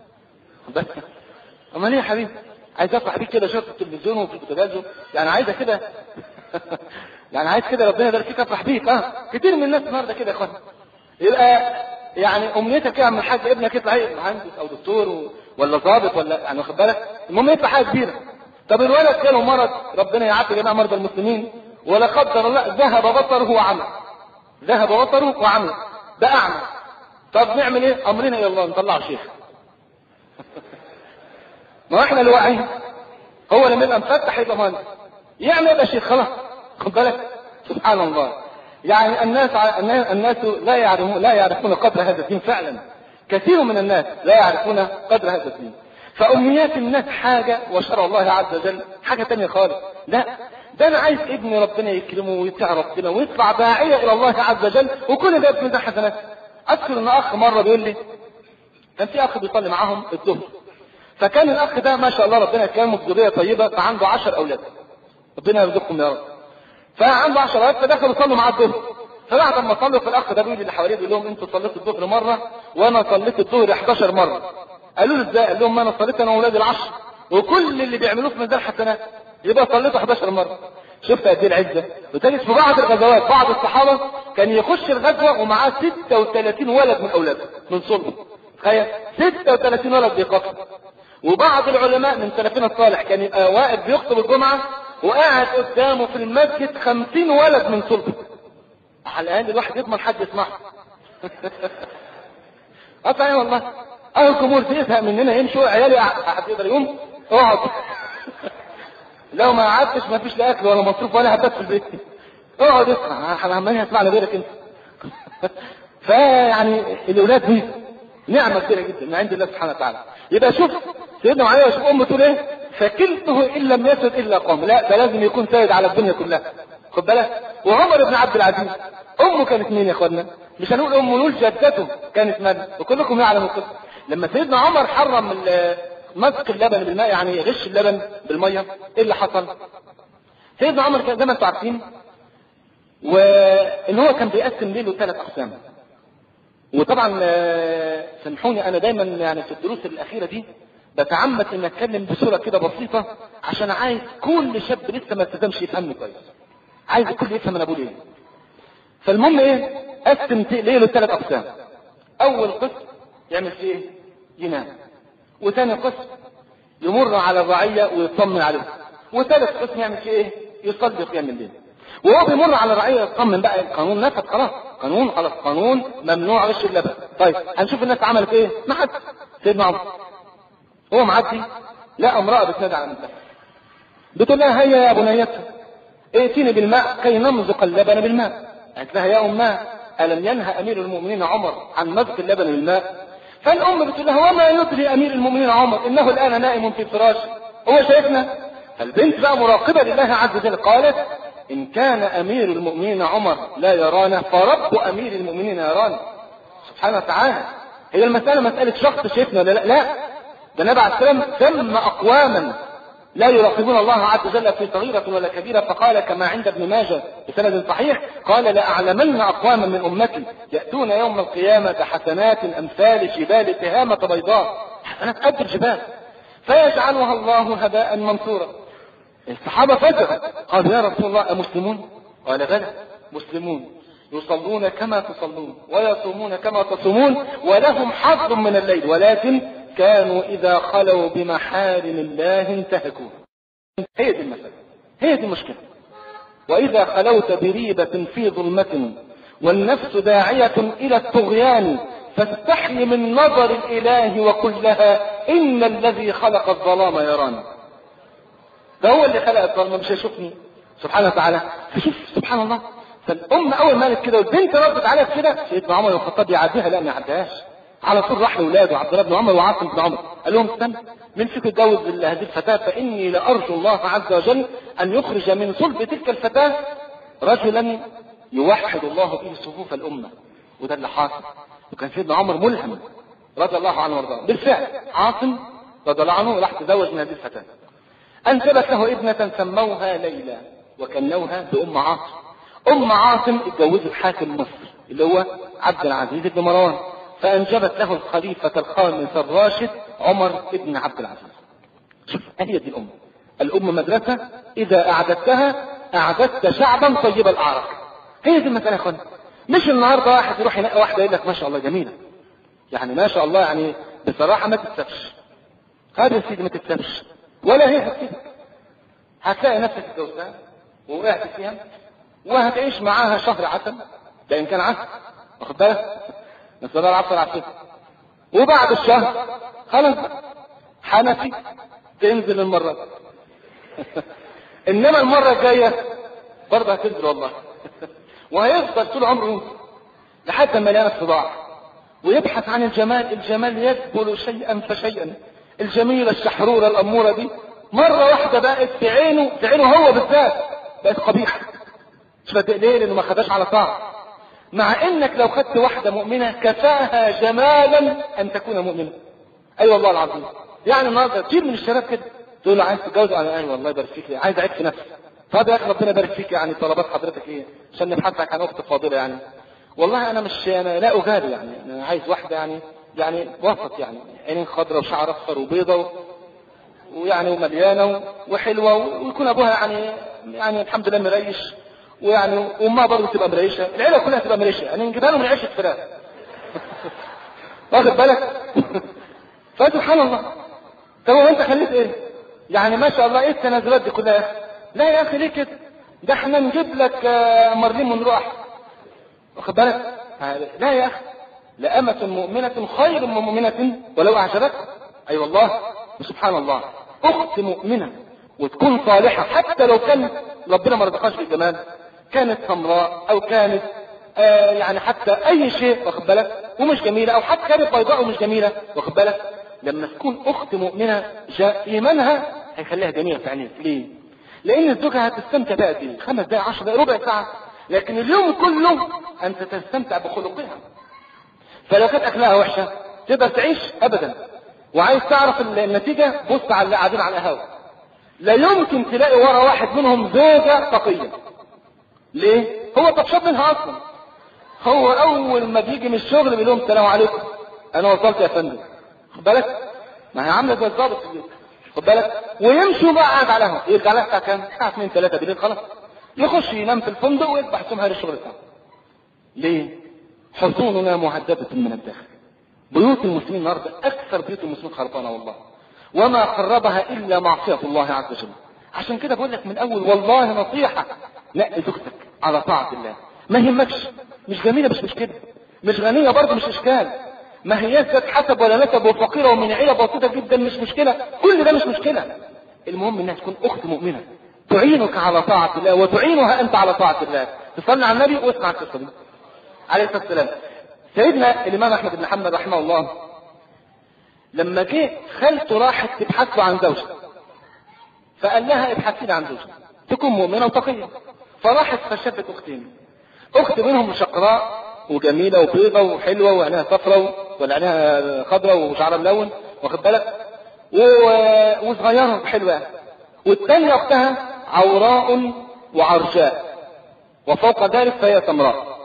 بس. امال ايه يا حبيبي؟ عايز افرح بيك كده اشوفك في التلفزيون وفي البوتاجاز يعني عايزه كده يعني عايز كده ربنا يبارك فيك افرح بيك. اه كتير من الناس النهارده كده يا اخوان، يبقى يعني امنيتك يا عم الحاج ابنك يطلع ايه مهندس او دكتور و... ولا ضابط ولا يعني واخد بالك، المهم يطلع حاجه كبيره. طب الولد جاله مرض، ربنا يعافي جميع مرضى المسلمين، ولا قدر الله ذهب بصره وعمى، ذهب بصره وعمى بقى اعمى. طب نعمل ايه؟ امرنا الى الله نطلعه شيخ. ما احنا الواعي هو لما يبقى مفتح يبقى مهندس، يعني يبقى شيخ خلاص. خد بالك سبحان الله. يعني الناس الناس لا يعرفون لا يعرفون قدر هذا الدين فعلا، كثير من الناس لا يعرفون قدر هذا الدين. فأمنيات الناس حاجة وشرع الله عز وجل حاجة تانية خالص. لا ده انا عايز ابني ربنا يكرمه ويطيع ربنا ويطلع داعية الى الله عز وجل، وكل ده بمن ده حسنات. اذكر ان اخ مرة بيقول لي كان في اخ بيصلي معاهم الظهر، فكان الاخ ده ما شاء الله ربنا يكرمه بذرية طيبة، فعنده عشر اولاد ربنا يرزقكم يا رب. فعنده عشر اولاد فدخلوا يصلوا معاه الظهر. فبعد ما صلوا فالاخ ده بيقول اللي حواليه بيقول لهم انتوا صليتوا الظهر مرة وانا صليت الظهر احداشر مرة. قالوا له ازاي؟ قال لهم ما انا صليت انا واولاد العشر وكل اللي بيعملوه في ميزان حسنات، يبقى صليته احداشر مرة. شفت قد ايه العزة. وتجد في بعض الغزوات بعض الصحابة كان يخش الغزوة ومعاه ستة وثلاثين ولد من اولاده من صلبه. تخيل ستة وثلاثين ولد بيقتل. وبعض العلماء من سلفنا الصالح كان يبقى واقف بيخطب الجمعة وقاعد قدامه في المسجد خمسين ولد من صلبه. على الاقل الواحد يضمن حد يسمعه. اصلا والله اهو الجمهور يزهق مننا يمشوا عيالي حد يقدر يقوم اقعد. لو ما قعدتش ما فيش لا اكل ولا مصروف ولا هبات في البيت. اقعد اسمع احنا عمالين هسمعنا غيرك انت. فيعني الاولاد دي نعمه كبيره جدا من عند الله سبحانه وتعالى. يبقى شوف سيدنا معاويه شوف امه تقول ايه؟ فكلته ان لم يسد الا قوم. لا ده لازم يكون سيد على الدنيا كلها. خد بالك. وعمر بن عبد العزيز امه كانت مين يا اخوانا؟ مش هنقول امه نقول جدته كانت من؟ وكلكم يعلم القصه. لما سيدنا عمر حرم مسك اللبن بالماء يعني غش اللبن بالميه ايه اللي حصل؟ سيدنا عمر كان زي ما انتم عارفين وان هو كان بيقسم ليله ثلاث اقسام. وطبعا سامحوني انا دايما يعني في الدروس الاخيره دي بتعمد ان اتكلم بصوره كده بسيطه عشان عايز كل شاب لسه ما التزمش يفهمني كويس. عايز الكل يفهم انا بقول ايه. فالمهم ايه؟ قسم ليله ثلاث اقسام. اول قسم يعمل فيه ايه؟ ينام. وثاني قسم يمر على الرعيه ويطمن عليهم. وثالث قسم يعمل فيه ايه؟ يصلي قيام الليل. وهو بيمر على الرعيه يطمن بقى القانون نفذ خلاص. قانون خلاص قانون ممنوع غش اللبن. طيب هنشوف الناس عملت ايه؟ ما حد. سيدنا عمر هو معدي لا امراه بتنادي على نفسها بتقول لها هيا يا بنيتي ائتيني بالماء كي نمزق اللبن بالماء. قالت لها يا اماه الم ينهى امير المؤمنين عمر عن مزق اللبن بالماء؟ فالام بتقول لها وما يدري امير المؤمنين عمر انه الان نائم في فراشه هو شايفنا. فالبنت بقى مراقبه لله عز وجل قالت ان كان امير المؤمنين عمر لا يرانا فرب امير المؤمنين يرانا سبحانه وتعالى. هي المساله مساله شخص شايفنا ولا لا؟ لا ده النبي عليه السلام ثم اقواما لا يراقبون الله عز وجل في صغيرة ولا كبيرة. فقال كما عند ابن ماجه بسند صحيح قال لا أعلمن أقواما من أمتي يأتون يوم القيامة بحسنات أمثال جبال تهامة بيضاء. حسنات قد الجبال فيجعلها الله هباء منثورا. الصحابة فجأة قالوا يا رسول الله أمسلمون؟ قال بلى مسلمون يصلون كما تصلون ويصومون كما تصومون ولهم حظ من الليل ولكن كانوا إذا خلوا بمحارم الله انتهكوه. هي دي المسألة هي دي المشكلة. وإذا خلوت بريبة في ظلمة والنفس داعية إلى الطغيان فاستحي من نظر الإله وقل لها إن الذي خلق الظلام يراني. ده هو اللي خلق الظلام مش هيشوفني سبحانه وتعالى. فشوف سبحان الله. فالأم أول ما قالت كده والبنت ردت عليها كده سيدنا عمر الخطاب يعديها لا ما يعديهاش. على طول راح لاولاده عبد الله بن عمر وعاصم بن عمر قال لهم استنى من فيكم يتجوز هذه الفتاه فاني لارجو الله عز وجل ان يخرج من صلب تلك الفتاه رجلا يوحد الله به صفوف الامه. وده اللي حاصل. وكان سيدنا عمر ملهم رضي الله عنه وارضاه. بالفعل عاصم رضي الله عنه راح تزوج من هذه الفتاه. انجبت له ابنه سموها ليلى وكنوها بام عاصم. ام عاصم اتجوزت حاكم مصر اللي هو عبد العزيز بن مروان فأنجبت له الخليفة الخامس الراشد عمر بن عبد العزيز. شوف هي دي الأم. الأم مدرسة إذا أعددتها أعددت شعبا طيب الأعراق. هي دي المسألة يا أخوان. مش النهارده واحد يروح يلاقي واحدة يقول لك ما شاء الله جميلة يعني ما شاء الله يعني بصراحة ما تتسفش. هذا يا سيدي ما تتسفش ولا هي هتسيبك. هتلاقي نفسك اتجوزتها ووقعت فيها وهتعيش معاها شهر عسل ده إن كان عسل واخد بالك نسأل الله العفو والعافية. وبعد الشهر خلاص حنفي تنزل المرة انما المرة الجاية برضه هتنزل والله وهيفضل طول عمره ينزل لحتى ما يلاقي الصداع ويبحث عن الجمال. الجمال يذبل شيئا فشيئا. الجميلة الشحرورة الأمورة دي مرة واحدة بقت في عينه في عينه هو بالذات بقت قبيحة. مش بدأ ليه لأنه ما خداش على طاعة. مع انك لو خدت واحدة مؤمنة كفاها جمالا ان تكون مؤمنة. اي أيوة والله العظيم. يعني النهارده كتير من الشباب كده تقول له عايز تتجوز انا ايوه والله يبارك فيك عايز اعيش في نفسي. طب يا اخي ربنا يبارك فيك يعني طلبات حضرتك ايه عشان نبحث عن اخت فاضله يعني. والله انا مش انا لا اجادل يعني انا عايز واحده يعني يعني وسط يعني عينين خضراء وشعر اصفر وبيضه ويعني ومليانه وحلوه ويكون ابوها يعني يعني الحمد لله مريش ويعني امها برضه تبقى مريشه، العيله كلها تبقى مريشه، يعني نجيبها لهم من عيشه فراخ. واخد بالك؟ فسبحان الله. طب وانت خليت ايه؟ يعني ما شاء الله ايه التنازلات دي كلها يا اخي؟ لا يا اخي ليه كده؟ ده احنا نجيب لك مارلين مونرو احسن. واخد بالك؟ لا يا اخي، لأمة مؤمنة خير من مؤمنة ولو اعجبتك. اي أيوة والله. سبحان الله. اخت مؤمنة وتكون صالحة حتى لو كان ربنا ما رزقهاش بالجمال، كانت سمراء او كانت آه يعني حتى اي شيء، واخد بالك، ومش جميلة، او حتى كانت بيضاء ومش جميلة، واخد بالك، لما تكون اخت مؤمنة جاء ايمانها هيخليها جميلة في عينيك. ليه؟ لان زوجها هتستمتع بقى دي خمس دقائق عشر دقائق ربع ساعة، لكن اليوم كله انت تستمتع بخلقها. فلو كانت اكلها وحشة تقدر تعيش ابدا. وعايز تعرف النتيجة، بص على اللي قاعدين على القهوة، لا يمكن تلاقي ورا واحد منهم زوجة تقية. ليه؟ هو طفشان منها اصلا. هو اول ما بيجي من الشغل بيقول لهم السلام عليكم انا وصلت يا فندم، خد بالك، ما هي عامله زي الضابط في البيت، خد بالك، ويمشوا بقى قاعد على القهوه، يرجع لها الساعه كام؟ الساعه اتنين تلاته بالليل، خلاص يخش ينام في الفندق ويذبح سمها للشغل بتاعه. ليه؟ حصوننا مهدده من الداخل. بيوت المسلمين النهارده اكثر بيوت المسلمين خربانه والله، وما خربها الا معصيه الله عز وجل. عشان كده بقول لك من اول والله نصيحه، نقي زوجتك على طاعه الله، ما يهمكش مش جميله مش مشكله، مش غنيه برضه مش اشكال، ما هي ذات حسب ولا نسب وفقيره ومن عيله بسيطه جدا مش مشكله، كل ده مش مشكله. المهم انها تكون اخت مؤمنه تعينك على طاعه الله وتعينها انت على طاعه الله. تصلي على النبي واسمع القصه دي عليه الصلاه والسلام. سيدنا الامام احمد بن حنبل رحمه الله لما جه خالته راحت تبحث له عن زوجها، فقال لها ابحثي لي عن زوجها تكون مؤمنه وتقيه. فراحت فشافت اختين، اخت منهم شقراء وجميله وبيضه وحلوه وعينها صفراء وعينها خضراء وشعرها ملون، واخد بالك، وصغيره وحلوه، والثانيه اختها عوراء وعرجاء وفوق ذلك فهي سمراء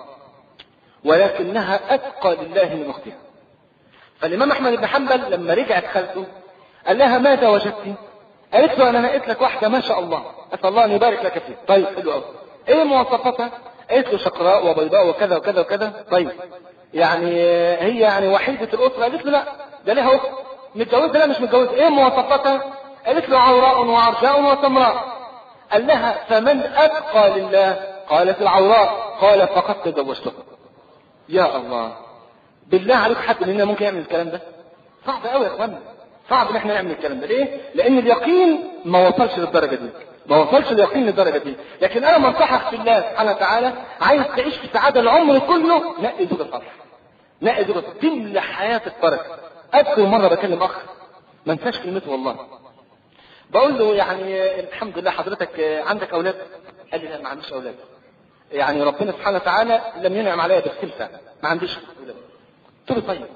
ولكنها اتقى لله من اختها. فالامام احمد بن حنبل لما رجعت خالته قال لها ماذا وجدتي؟ قالت له انا لقيت لك واحده ما شاء الله اسال الله ان يبارك لك فيها. طيب حلو قوي، ايه مواصفاتها؟ قالت له شقراء وبيضاء وكذا وكذا وكذا. طيب يعني هي يعني وحيده الاسره؟ قالت له لا ده لها اخت متجوزه. لا مش متجوزه. ايه مواصفاتها؟ قالت له عوراء وعرجاء وسمراء. قال لها فمن اتقى لله؟ قالت العوراء. قال فقد تزوجتها. يا الله، بالله عليك حد مننا ممكن يعمل الكلام ده؟ صعب قوي يا اخوانا، صعب ان احنا نعمل الكلام ده. ليه؟ لان اليقين ما وصلش للدرجه دي، ما وصلش اليقين للدرجه دي. لكن انا منصحك في الله سبحانه وتعالى، عايز تعيش في سعاده العمر كله، نقي زوجة صالحه، نقي زوجة تملى حياتك بركه. اذكر مره بكلم اخ ما انساش كلمته والله، بقول له يعني الحمد لله حضرتك عندك اولاد؟ قال لي لا ما عنديش اولاد. يعني ربنا سبحانه وتعالى لم ينعم عليا بالخلفه، ما عنديش اولاد. قلت له طيب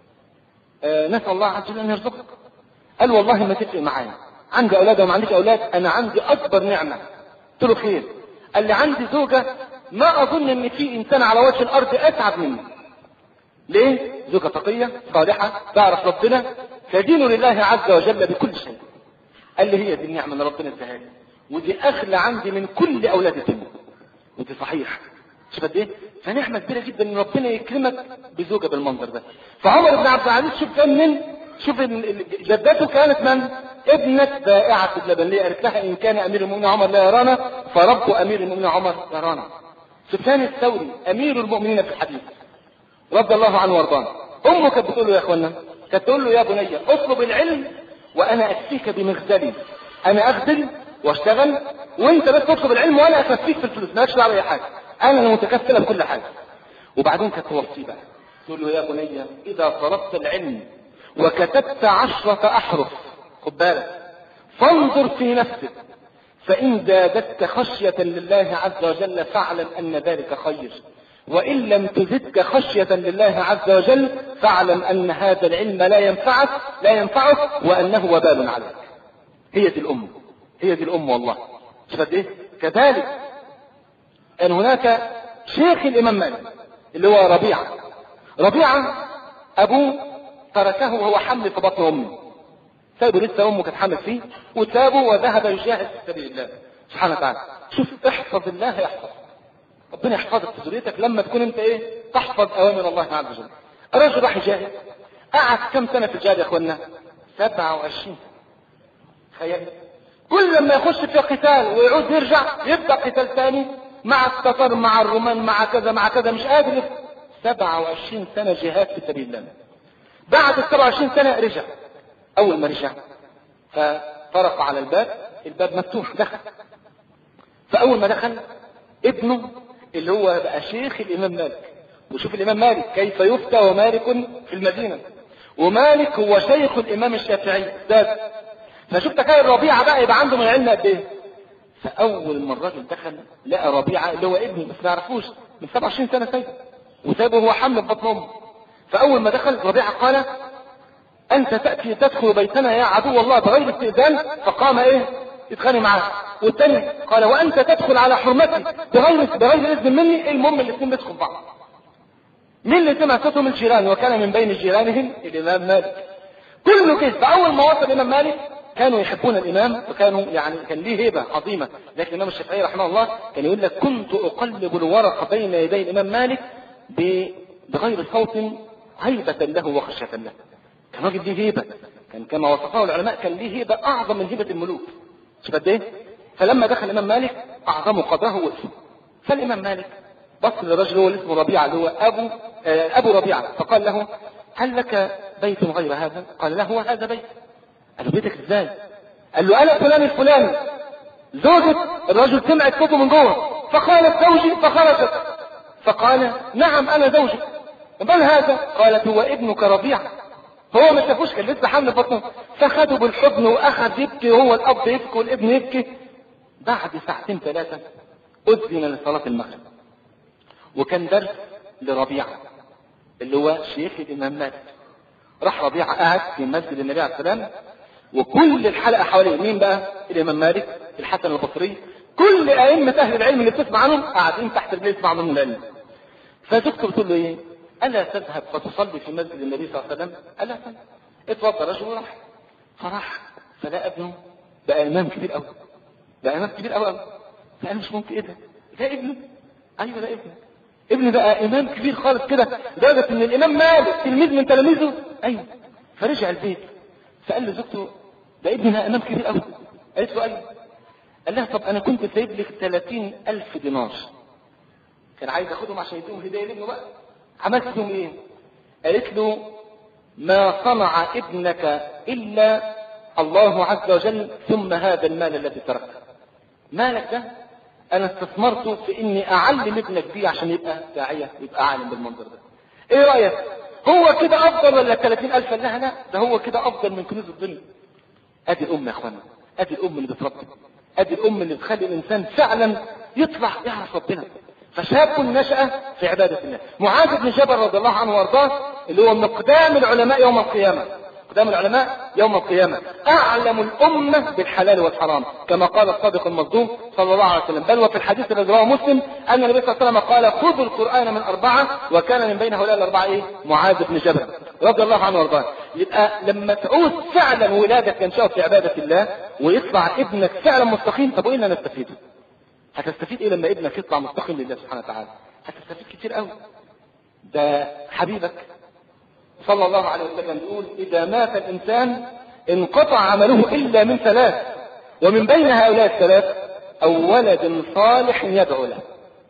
آه نسال الله عز وجل ان يرزقك. قال والله ما تفرق معايا، عندي اولاد وما عنديش اولاد، انا عندي اكبر نعمه. قلت له خير؟ قال لي عندي زوجه ما اظن ان في انسان على وجه الارض اتعب مني. ليه؟ زوجه تقيه صالحه تعرف ربنا تدين لله عز وجل بكل شيء. قال لي هي دي النعمه اللي ربنا اداها لي، ودي اغلى عندي من كل اولاد الدنيا. ودي صحيح، شوف قد ايه؟ فنعمه كبيره جدا ان ربنا يكرمك بزوجه بالمنظر ده. فعمر بن عبد العزيز شوف كان من شوف جدته كانت من؟ ابنة بائعة اللبن. ليه؟ قالت لها ان كان امير المؤمنين عمر لا يرانا فرب امير المؤمنين عمر يرانا. سفيان الثوري امير المؤمنين في الحديث رضي الله عنه وارضاه، امه كانت بتقول له يا اخوانا، كانت تقول له يا بني اطلب العلم وانا اكفيك بمغزلي، انا اخدم واشتغل وانت بس تطلب العلم وانا اكفيك في الفلوس، مالكش دعوه باي حاجه، انا المتكفله بكل حاجه. وبعدين كانت توصيه بقى تقول له يا بني اذا طلبت العلم وكتبت عشرة احرف، خد بالك، فانظر في نفسك فان زادتك خشيه لله عز وجل فاعلم ان ذلك خير، وان لم تزدك خشيه لله عز وجل فاعلم ان هذا العلم لا ينفعك لا ينفعك وانه وبال عليك. هي دي الام، هي دي الام والله. شفت ايه؟ كذلك ان هناك شيخ الامام مالك اللي هو ربيعه. ربيعه ابوه تركه وهو حمل في بطن امه، سابه لسه امه كانت حامل فيه وسابه وذهب يجاهد في سبيل الله سبحانه وتعالى. شوف احفظ الله يحفظك، ربنا يحفظك في ذريتك لما تكون انت ايه تحفظ اوامر الله عز وجل. الرجل راح يجاهد، قعد كم سنه في الجهاد يا اخوانا؟ سبعة وعشرين. تخيل، كل لما يخش في قتال ويعود يرجع يبدا قتال ثاني مع التتار مع الرومان مع كذا مع كذا، مش قادر. سبعة وعشرين سنه جهاد في سبيل الله. بعد ال سبعة وعشرين سنه رجع. اول ما رجع فطرق على الباب، الباب مفتوح، دخل. فاول ما دخل ابنه اللي هو بقى شيخ الامام مالك، وشوف الامام مالك كيف يفتى ومالك في المدينه، ومالك هو شيخ الامام الشافعي استاذ. فشوف تخيل ربيعه بقى يبقى عنده من العلم قد ايه. فاول ما الراجل دخل لقى ربيعه اللي هو ابنه بس ما يعرفوش من سبعة وعشرين سنه سايبه، وسايبه هو حمل في بطن امه. فاول ما دخل ربيعه قال: انت تاتي تدخل بيتنا يا عدو الله بغير استئذان. فقام ايه يتخانق معاه. والثاني قال: وانت تدخل على حرمتي بغير بغير اذن مني. المهم الاثنين بيدخلوا بعض. مين اللي سمع صوتهم؟ الجيران، وكان من بين جيرانهم الامام مالك. كله كده. فاول ما وصل الامام مالك كانوا يحبون الامام، وكانوا يعني كان ليه هيبه عظيمه. لكن الامام الشافعي رحمه الله كان يقول لك: كنت اقلب الورق بين يدي الامام مالك بغير صوت هيبه له وخشيه له. كان راجل ليه هيبه، كان كما وصفه العلماء كان ليه هيبه اعظم من هيبه الملوك. شوف قد ايه. فلما دخل الامام مالك اعظموا قدره وقفه. فالامام مالك بص للرجل هو اللي اسمه ربيعه اللي هو ابو آه ابو ربيعه، فقال له: هل لك بيت غير هذا؟ قال له: هو هذا بيت. قال له: بيتك ازاي؟ قال له: انا فلان الفلاني. زوجة الرجل سمعت صوته من جوه فقالت: زوجي. فخرجت فقال: نعم انا زوجي. من هذا؟ قالت: هو ابنك ربيعه. هو ما شافوش، كان لسه حمل بطنه. فخده بالحضن واخذ يبكي، وهو الاب يبكي والابن يبكي. بعد ساعتين ثلاثه اذن لصلاه المغرب، وكان درس لربيعه اللي هو شيخ الامام مالك. راح ربيعه قاعد في مسجد النبي عليه السلام، وكل الحلقه حواليه مين بقى؟ الامام مالك، الحسن البصري، كل ائمه اهل العلم اللي بتسمع عنهم قاعدين تحت رجليه يسمعوا منهم العلم. فزوجته بتقول له: ايه؟ الا تذهب فتصلي في مسجد النبي صلى الله عليه وسلم؟ الا تذهب. اتوضى رجل وراح. فراح فلقى ابنه بقى امام كبير قوي، بقى امام كبير قوي قوي. فقال: مش ممكن، ايه ده؟ ده ابنه؟ ايوه ده ابنه. ابني بقى امام كبير خالص كده، لدرجه ان الامام مالك تلميذ من تلاميذه. ايوه. فرجع البيت فقال لزوجته: ده ابننا امام كبير قوي. قالت له: ايوه. قال لها: طب انا كنت سايب لك ثلاثين الف دينار، كان عايز اخدهم عشان يديهم هديه لابنه بقى، عملت لهم ايه؟ قالت له: ما صنع ابنك الا الله عز وجل، ثم هذا المال الذي تركته. مالك ده انا استثمرته في اني اعلم ابنك بيه عشان يبقى داعيه، يبقى عالم بالمنظر ده. ايه رايك؟ هو كده افضل ولا ثلاثين الف؟ لها لا، ده هو كده افضل من كنوز الدنيا. ادي الام يا اخوانا، ادي الام اللي بتربي، ادي الام اللي بتخلي الانسان فعلا يطلع يعرف ربنا. فشاب نشأ في عبادة الله. معاذ بن جبل رضي الله عنه وارضاه اللي هو من اقدام العلماء يوم القيامة، اقدام العلماء يوم القيامة، اعلم الامة بالحلال والحرام، كما قال الصادق المصدوق صلى الله عليه وسلم. بل وفي الحديث الذي رواه مسلم ان النبي صلى الله عليه وسلم قال: خذوا القرآن من اربعة، وكان من بين هؤلاء الاربعة ايه؟ معاذ بن جبل رضي الله عنه وارضاه. يبقى لما تعود فعلا ولادك ينشأ في عبادة الله ويطلع ابنك فعلا مستقيم، طب وايه اللي نستفيده؟ هتستفيد ايه لما ابنك يطلع مستقيم لله سبحانه وتعالى؟ هتستفيد كتير قوي. ده حبيبك صلى الله عليه وسلم يقول: اذا مات الانسان انقطع عمله الا من ثلاث، ومن بين هؤلاء الثلاث او ولد صالح يدعو له.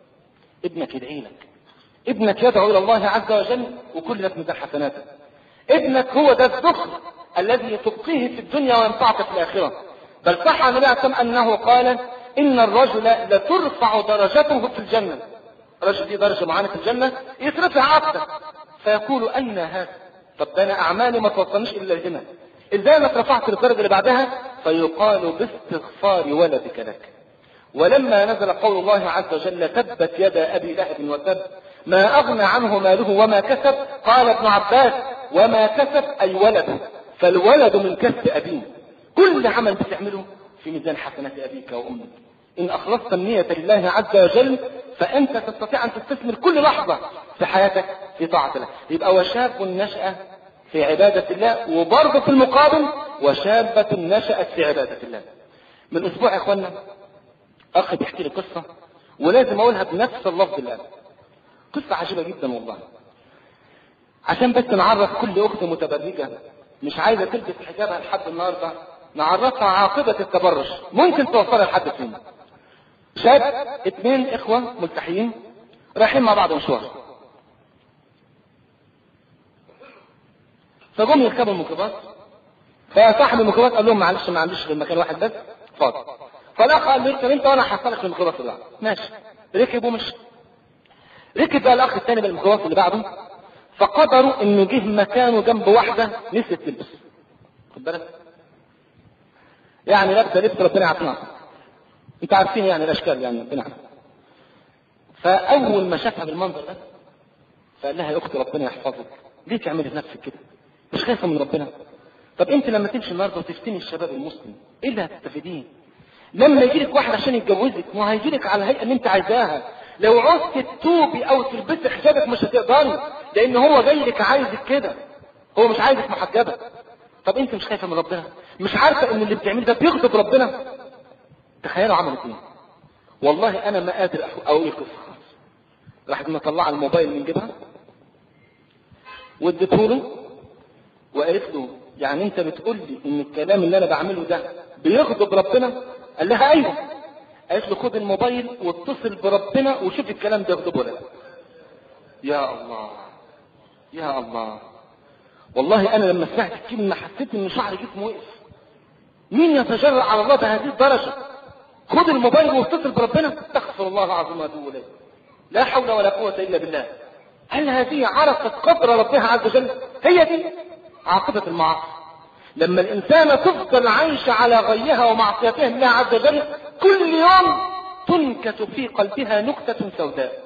ابنك يدعي لك، ابنك يدعو الى الله عز وجل وكل لك ميزان حسناته. ابنك هو ده الذخر الذي تبقيه في الدنيا وينفعك في الاخره. بل صح عن النبي عليه الصلاه والسلام انه قال: ان الرجل لترفع درجته في الجنه. الرجل دي درجه معينه في الجنه يترفع اكثر، فيقول: اين هذا؟ طب ده انا اعمالي ما توصلنيش الا هنا، ازاي انا اترفعت للدرجه اللي بعدها؟ فيقال: باستغفار ولدك لك. ولما نزل قول الله عز وجل: تبت يدا ابي لهب وتب ما اغنى عنه ماله وما كسب، قال ابن عباس: وما كسب اي ولده، فالولد من كسب ابيه. كل عمل بتعمله في ميزان حسنات ابيك وامك. ان اخلصت النية لله عز وجل فانت تستطيع ان تستثمر كل لحظة في حياتك في طاعة الله. يبقى وشاب نشأ في عبادة الله، وبرضه في المقابل وشابة نشأت في عبادة الله. من اسبوع يا اخوانا اخ بيحكي لي قصة ولازم اقولها بنفس اللفظ الان. قصة عجيبة جدا والله، عشان بس نعرف كل اخت متبرجة مش عايزة تلبس حجابها لحد النهاردة، نعرفها عاقبة التبرج ممكن توصلها لحد فين. شاب اتنين اخوة ملتحيين رايحين مع بعض مشوار، فجم يركبوا الميكروباص، فصاحب الميكروباص قال لهم معلش ما عنديش غير مكان واحد بس فاضي. فالاخ قال له اركب انت وانا هحصلك في الميكروباص اللي بعده. ماشي، ركب ومشي. ركب بقى الاخ الثاني بالميكروباص اللي بعده، فقدروا انه جه مكانه جنب واحده نسيت تلبس، خد بالك يعني لابسه لبس ربنا يعافينا، انت عارفين يعني الاشكال يعني ربنا يعافينا. فاول ما شافها بالمنظر ده فقال لها يا اختي ربنا يحفظك، ليه تعملي في نفسك كده؟ مش خايفه من ربنا؟ طب انت لما تمشي النهارده وتفتني الشباب المسلم ايه اللي هتستفيديه؟ لما يجيلك واحد عشان يتجوزك ما هيجيلك على الهيئه اللي انت عايزاها، لو عوزت تتوبي او تلبسي حجابك مش هتقدري، لان هو جاي لك عايزك كده، هو مش عايزك محجبه. طب انت مش خايفه من ربنا؟ مش عارفه ان اللي بتعمله ده بيغضب ربنا؟ تخيلوا عملت ايه. والله انا ما قادر اقول قصه خالص. راحت مطلعه الموبايل من جيبها واديته له وقالت له يعني انت بتقول لي ان الكلام اللي انا بعمله ده بيغضب ربنا؟ قال لها ايوه. قالت له خد الموبايل واتصل بربنا وشوف الكلام ده يغضبه ولا لا. يا الله يا الله، والله انا لما سمعت الكلمه حسيت ان شعر جسمي وقف. مين يتجرأ على الله بهذه الدرجه؟ خد الموبايل واتصل بربنا، استغفر الله العظيم واتوب اليه، لا حول ولا قوه الا بالله. هل هذه عرفت قدر ربها عز وجل؟ هي دي عاقبه المعاصي، لما الانسان تفضل عايشه على غيها ومعصيتها لله عز وجل كل يوم تنكت في قلبها نكته سوداء.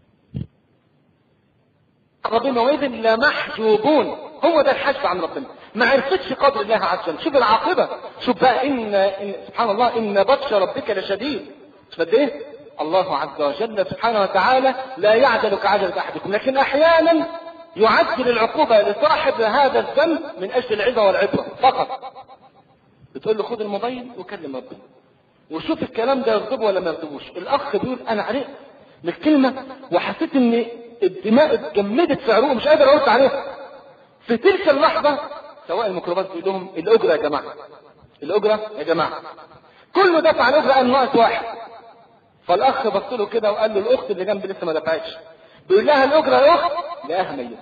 ربنا وإذ لمحجوبون، هو ده الحجب عن ربنا، ما عرفتش قدر الله عز وجل. شوف العاقبه، شوف بقى إن, إن سبحان الله ان بطش ربك لشديد. شوف قد ايه الله عز وجل سبحانه وتعالى لا يعجل كعجله احدكم، لكن احيانا يعجل العقوبه لصاحب هذا الذنب من اجل العظه والعبره فقط. بتقول له خد الموبايل وكلم ربنا وشوف الكلام ده يغضبه ولا ما يغضبوش. الاخ بيقول انا عرقت من الكلمه وحسيت ان الدماء اتجمدت في عروقه مش قادر ارد عليها. في تلك اللحظه سواء الميكروباص بيقول لهم الاجره يا جماعه، الاجره يا جماعه، كله دفع الاجره قال ناقص واحد. فالاخ بص له كده وقال له الاخت اللي جنبي لسه ما دفعتش. بيقول لها الاجره يا اخت، لقاها ميته.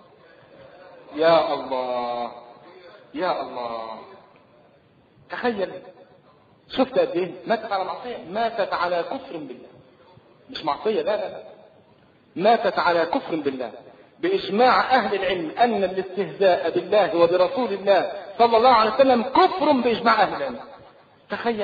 يا الله يا الله، تخيل شفت قد ايه ماتت على معصيه، ماتت على كفر بالله، مش معصيه لا لا لا، ماتت على كفر بالله. باجماع اهل العلم ان الاستهزاء بالله وبرسول الله صلى الله عليه وسلم كفر باجماع اهل العلم. تخيل.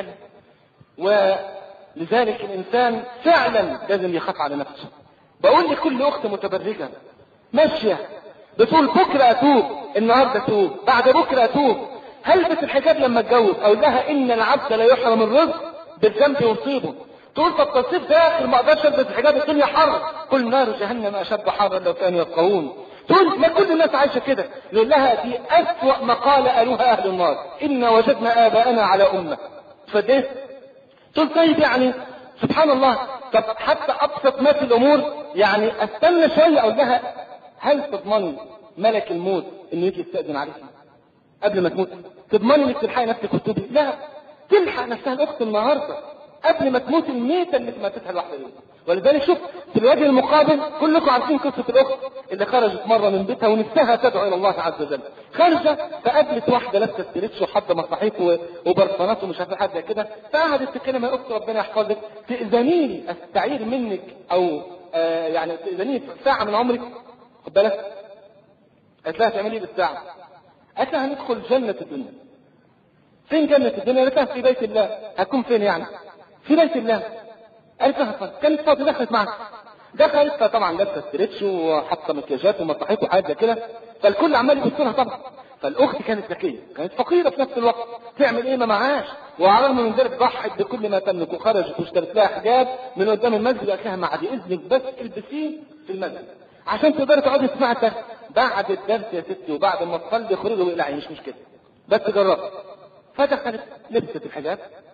ولذلك الانسان فعلا لازم يخاف على نفسه. بقول لكل اخت متبرجه ماشيه بتقول بكره اتوب، النهارده اتوب، بعد بكره اتوب، هلبس الحجاب لما اتجوز، اقول لها ان العبد لا يحرم الرزق بالذنب يصيبه. تقول طب تصيب داخل ما اقدرش البس حجاب الدنيا حر، قل نار جهنم اشد حرا لو كانوا يفقهون. تقول ما كل الناس عايشه كده، نقول لها دي اسوأ مقال قالوها اهل النار، ان وجدنا اباءنا على امه. فده تقول طيب يعني سبحان الله، طب حتى ابسط ما في الامور يعني استنى شويه اقول لها هل تضمني ملك الموت انه يجي يستأذن عليك قبل ما تموت؟ تضمني انك تلحقي نفسك وتتوبي؟ لا، تلحق نفسها الاخت النهارده قبل ما تموت الميته اللي ماتتها الواحده دي. ولذلك شوف في الوجه المقابل كلكم عارفين قصه الاخت اللي خرجت مره من بيتها ونفسها تدعو الى الله عز وجل، خارجه فقابلت واحده لابسه ستريتش وحاطه مصاحيف وبرفانات ومش عارفه حاجه كده، فقعدت تتكلم يا اخت ربنا يحفظك تاذنيني استعير منك او آه يعني تاذنيني ساعه من عمرك، خد بالك. قالت لها تعملي ايه بالساعه؟ قالت لها هندخل جنه الدنيا. فين جنه الدنيا؟ قالت لها في بيت الله. هتكون فين يعني؟ في بيت الله. قالت لها فاضي. كانت فاضيه دخلت معاها، دخلت طبعا لابسه ستريتش وحاطه مكياجات ومصاحيف وحاجات زي كده، فالكل عمال يبص لها طبعا. فالاخت كانت ذكيه، كانت فقيره في نفس الوقت، تعمل ايه؟ ما معاش، وعلى الرغم من ذلك ضحت بكل ما تملك وخرجت واشترت لها حجاب من قدام المسجد وقالت لها بعد اذنك بس البسيه في المسجد عشان تقدري تقعدي تسمعي بعد الدرس يا ستي، وبعد ما تصلي خرجي واقلعي مش مشكله، بس جربي. فدخلت لبست الحجاب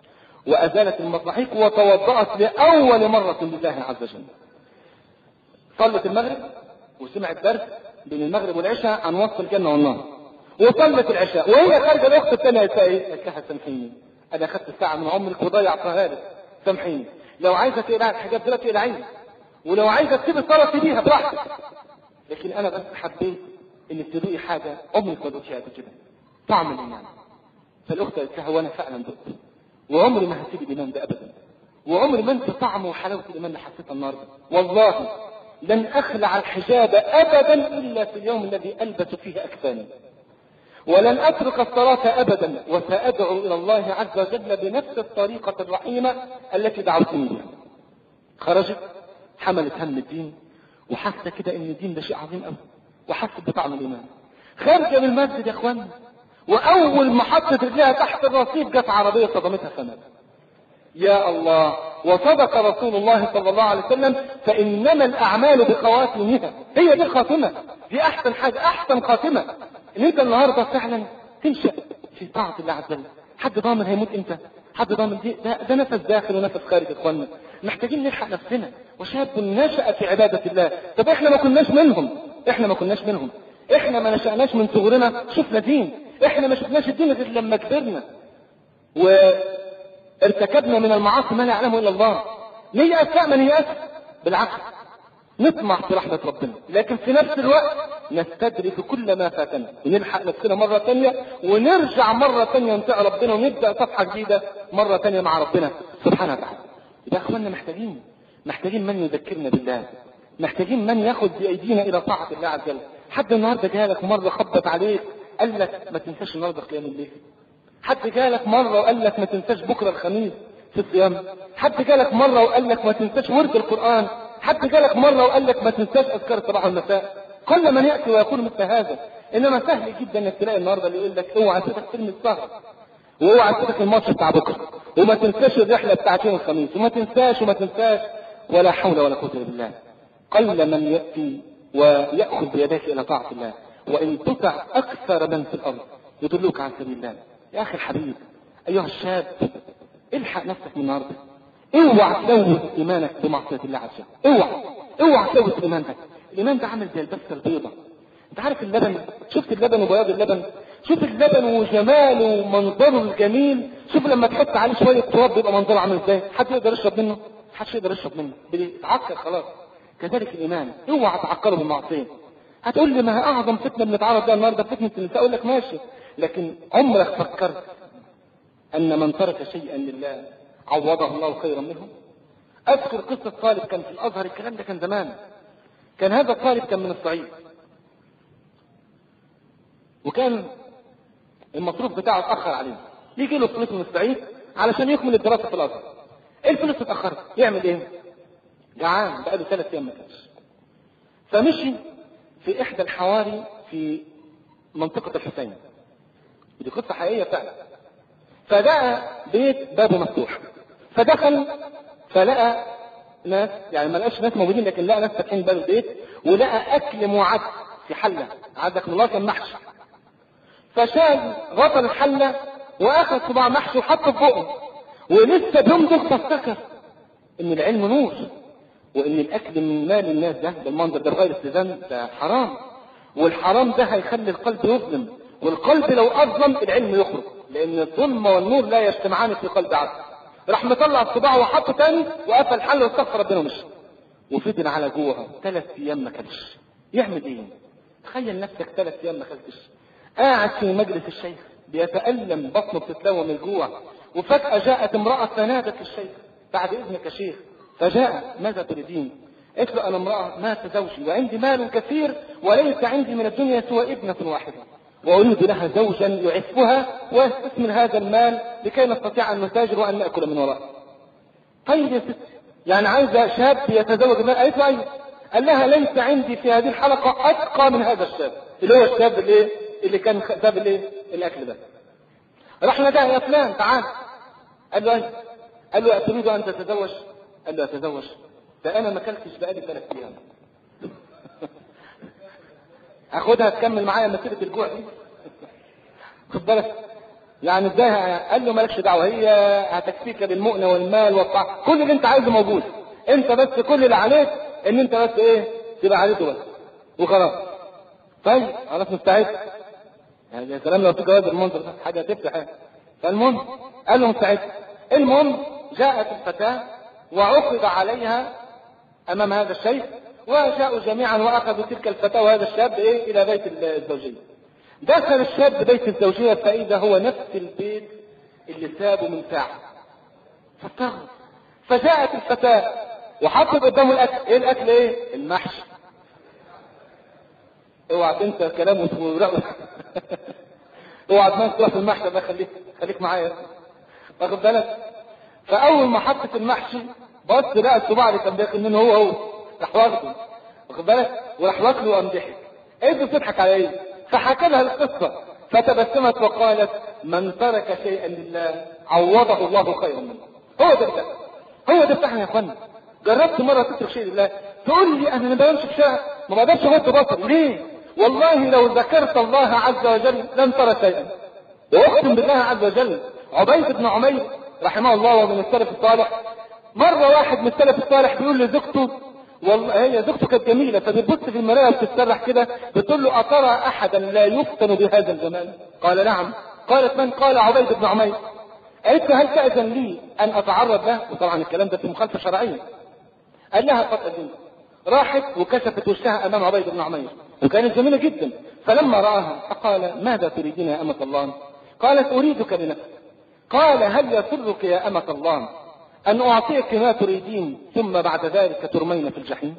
وأزالت المصاحيق وتوضأت لأول مرة لله عز وجل. صلت المغرب وسمعت درس بين المغرب والعشاء عن وصف الجنة والنار، وصلت العشاء وهي خارجة الأخت الثانية قالت لها سامحيني أنا أخذت الساعة من عمرك وضيعتها لك، سامحيني، لو عايزة تقلعي الحجاب دلوقتي اقلعيه، ولو عايزة تسيبي الصلاة سيبيها براحتك، لكن أنا بس حبيت إنك تدوقي حاجة عمرك ما دوقتيها قبل كده، طعم الإيمان. فالأخت قالت لها وأنا فعلا دقت، وعمري ما هسيب الإيمان ده أبدا، وعمري ما انت طعمه وحلاوة الإيمان اللي حسيتها النهارده، والله لن أخلع الحجاب أبدا إلا في اليوم الذي ألبس فيه أكفاني، ولن أترك الصلاة أبدا، وسأدعو إلى الله عز وجل بنفس الطريقة الرحيمة التي دعوتني بها. خرجت حملت هم الدين، وحاسة كده إن الدين ده شيء عظيم أوي، وحست بطعم الإيمان. خارجة من المسجد يا إخوان، وأول ما حطت رجلها تحت الرصيف جت عربية صدمتها فمات. يا الله، وصدق رسول الله صلى الله عليه وسلم فإنما الأعمال بخواتمها، هي دي الخاتمة، دي أحسن حاجة، أحسن خاتمة إن أنت النهاردة فعلا تنشأ في طاعة الله عز وجل. حد ضامن هيموت إمتى؟ حد ضامن دي؟ ده, ده نفس داخل ونفس خارج يا إخواننا، محتاجين نلحق نفسنا. وشاب نشأ في عبادة الله، طب إحنا ما كناش منهم، إحنا ما كناش منهم، إحنا ما نشأناش من صغرنا شفنا دين، إحنا ما شفناش الدين غير لما كبرنا وارتكبنا من المعاصي ما لا يعلمه إلا الله. نيأس؟ لا، ما نيأس، بالعكس نطمع في رحمة ربنا، لكن في نفس الوقت نستدرك كل ما فاتنا ونلحق نفسنا مرة تانية، ونرجع مرة تانية نطيع ربنا، ونبدأ صفحة جديدة مرة تانية مع ربنا سبحانه وتعالى. يبقى اخواننا محتاجين محتاجين من يذكرنا بالله، محتاجين من ياخذ بأيدينا إلى طاعة الله عز وجل. حد النهارده جالك مرة خبط عليك قال لك ما تنساش النهارده قيام الليل؟ حد جالك مرة وقال لك ما تنساش بكرة الخميس في الصيام؟ حد جالك مرة وقال لك ما تنساش ورد القرآن؟ حد جالك مرة وقال لك ما تنساش أذكار الصباح والمساء؟ كل من يأتي ويقول مثل هذا. إنما سهل جدا إنك تلاقي النهارده اللي يقول لك اوعى تسيبك فيلم السهر، واوعى تسيبك الماتش بتاع بكرة، وما تنساش الرحلة بتاعت يوم الخميس، وما تنساش وما تنساش ولا حول ولا قوة إلا بالله. قل من يأتي ويأخذ بيديك إلى طاعة الله، وإن تطع أكثر من في الأرض يدلوك عن سبيل الله. يا أخي الحبيب أيها الشاب، الحق نفسك من النهارده، اوعى تلوث إيمانك بمعصية الله عز وجل، اوعى اوعى تلوث إيمانك. الإيمان ده عامل زي البسة البيضة. أنت عارف اللبن؟ شفت اللبن وبياض اللبن؟ شوف اللبن وجماله ومنظره الجميل، شوف لما تحط عليه شوية تراب بيبقى منظره عامل ازاي؟ حد يقدر يشرب منه؟ محدش يقدر يشرب منه، بيتعكر خلاص. كذلك الإيمان، اوعى تعكره بالمعصية. هتقول لي ما هي أعظم فتنة بنتعرض لها النهارده فتنة النساء، أقول لك ماشي، لكن عمرك فكرت أن من ترك شيئا لله عوضه الله خيرا منه؟ أذكر قصة طالب كان في الأزهر، الكلام ده كان زمان. كان هذا الطالب كان من الصعيد، وكان المصروف بتاعه اتأخر عليه، يجي له فلوس من الصعيد علشان يكمل الدراسة في الأزهر. الفلوس اتأخرت، يعمل ايه؟ جعان بقاله ثلاث أيام ما كانش، فمشي في إحدى الحواري في منطقة الحسين، ودي قصة حقيقية فعلا. فلقى بيت بابه مفتوح، فدخل فلقى ناس، يعني ما لقاش ناس موجودين، لكن لقى ناس فاتحين باب البيت، ولقى أكل معد في حلة، عندك الله كان محشي. فشال غطى الحلة واخذ صباع محشي وحطه في بقه، ولسه بيمضغ فافتكر ان العلم نور، وان الاكل من مال الناس ده بالمنظر ده بغير استئذان ده حرام، والحرام ده هيخلي القلب يظلم، والقلب لو اظلم العلم يخرج، لان الظلم والنور لا يجتمعان في قلب عبد. راح مطلع الصباع وحطه تاني وقفل الحله واستغفر ربنا ومشي، وفضل على جوعه ثلاث ايام ما كلش. يعمل ايه؟ تخيل نفسك ثلاث ايام ما كلتش، قاعد في مجلس الشيخ بيتألم، بطنه بتتلوى من الجوع، وفجأة جاءت امرأة فنادت الشيخ بعد إذنك يا شيخ. فجاء ماذا تريدين؟ قلت له أنا امرأة مات زوجي وعندي مال كثير وليس عندي من الدنيا سوى ابنة واحدة، وأريد لها زوجا يعفها ويستثمر هذا المال لكي نستطيع أن نتاجر وأن نأكل من وراء. طيب يا ست، يعني عايزة شاب يتزوج المال؟ قالت له أيوه. قال لها ليس عندي في هذه الحلقة أتقى من هذا الشاب، اللي هو الشاب اللي اللي كان ساب الايه الاكل ده. راح ناداه يا فلان تعال. قال له ايه؟ قال له اتريد ان تتزوج؟ قال له اتزوج؟ ده انا ما اكلتش بقالي ثلاث ايام. اخدها تكمل معايا مسيره الجوع دي؟ خد بالك، يعني ازاي؟ قال له مالكش دعوه، هي هتكفيك بالمؤنه والمال والطعام، كل اللي انت عايزه موجود، انت بس كل اللي عليك ان انت بس ايه تبقى عليته بس وخلاص. طيب خلاص مستعد. يعني يا سلام لو في جواز المنظر ده حاجه تفتح يعني. فالمهم قال له مستعد. المهم جاءت الفتاه وعقد عليها امام هذا الشيخ، وجاءوا جميعا واخذوا تلك الفتاه وهذا الشاب ايه الى بيت الزوجيه. دخل الشاب بيت الزوجيه فاذا هو نفس البيت اللي سابه من ساعه. فاستغرب. فجاءت الفتاه وحطت قدامه الاكل. ايه الاكل؟ ايه؟ المحشي. اوعى تنسى الكلام وتقول اوعى تروح في المحشي ده، خليك خليك معايا واخد بالك. فاول ما حطت المحشي بص لقى الصباع اللي كان داخل منه هو هو راح واخده واخد بالك وراح واكله وقام ضحك. ايه بتضحك على ايه؟ فحكى لها القصه فتبسمت وقالت من ترك شيئا لله عوضه الله خيرا منه. هو ده الفهم، هو ده الفهم يا اخوانا. جربت مره تترك شيء لله تقول لي انا ما بمشي في شارع ما بقدرش اغض بصري ليه؟ والله لو ذكرت الله عز وجل لن ترى شيئا. واقسم بالله عز وجل عبيد بن عمير رحمه الله ومن السلف الصالح، مره واحد من السلف الصالح بيقول لزوجته، والله هي زوجته كانت جميله فبتبص في المرايه وبتتسرح كده بتقول له اترى احدا لا يفتن بهذا الجمال؟ قال نعم. قالت من؟ قال عبيد بن عمير. قالت له هل تأذن لي ان اتعرض له؟ وطبعا الكلام ده في مخالفه شرعيه. قال لها قد اذنت. راحت وكشفت وشها امام عبيد بن عمير وكانت جميله جدا. فلما راها فقال ماذا تريدين يا امه الله؟ قالت اريدك لنفسك. قال هل يسرك يا امه الله ان اعطيك ما تريدين ثم بعد ذلك ترمين في الجحيم؟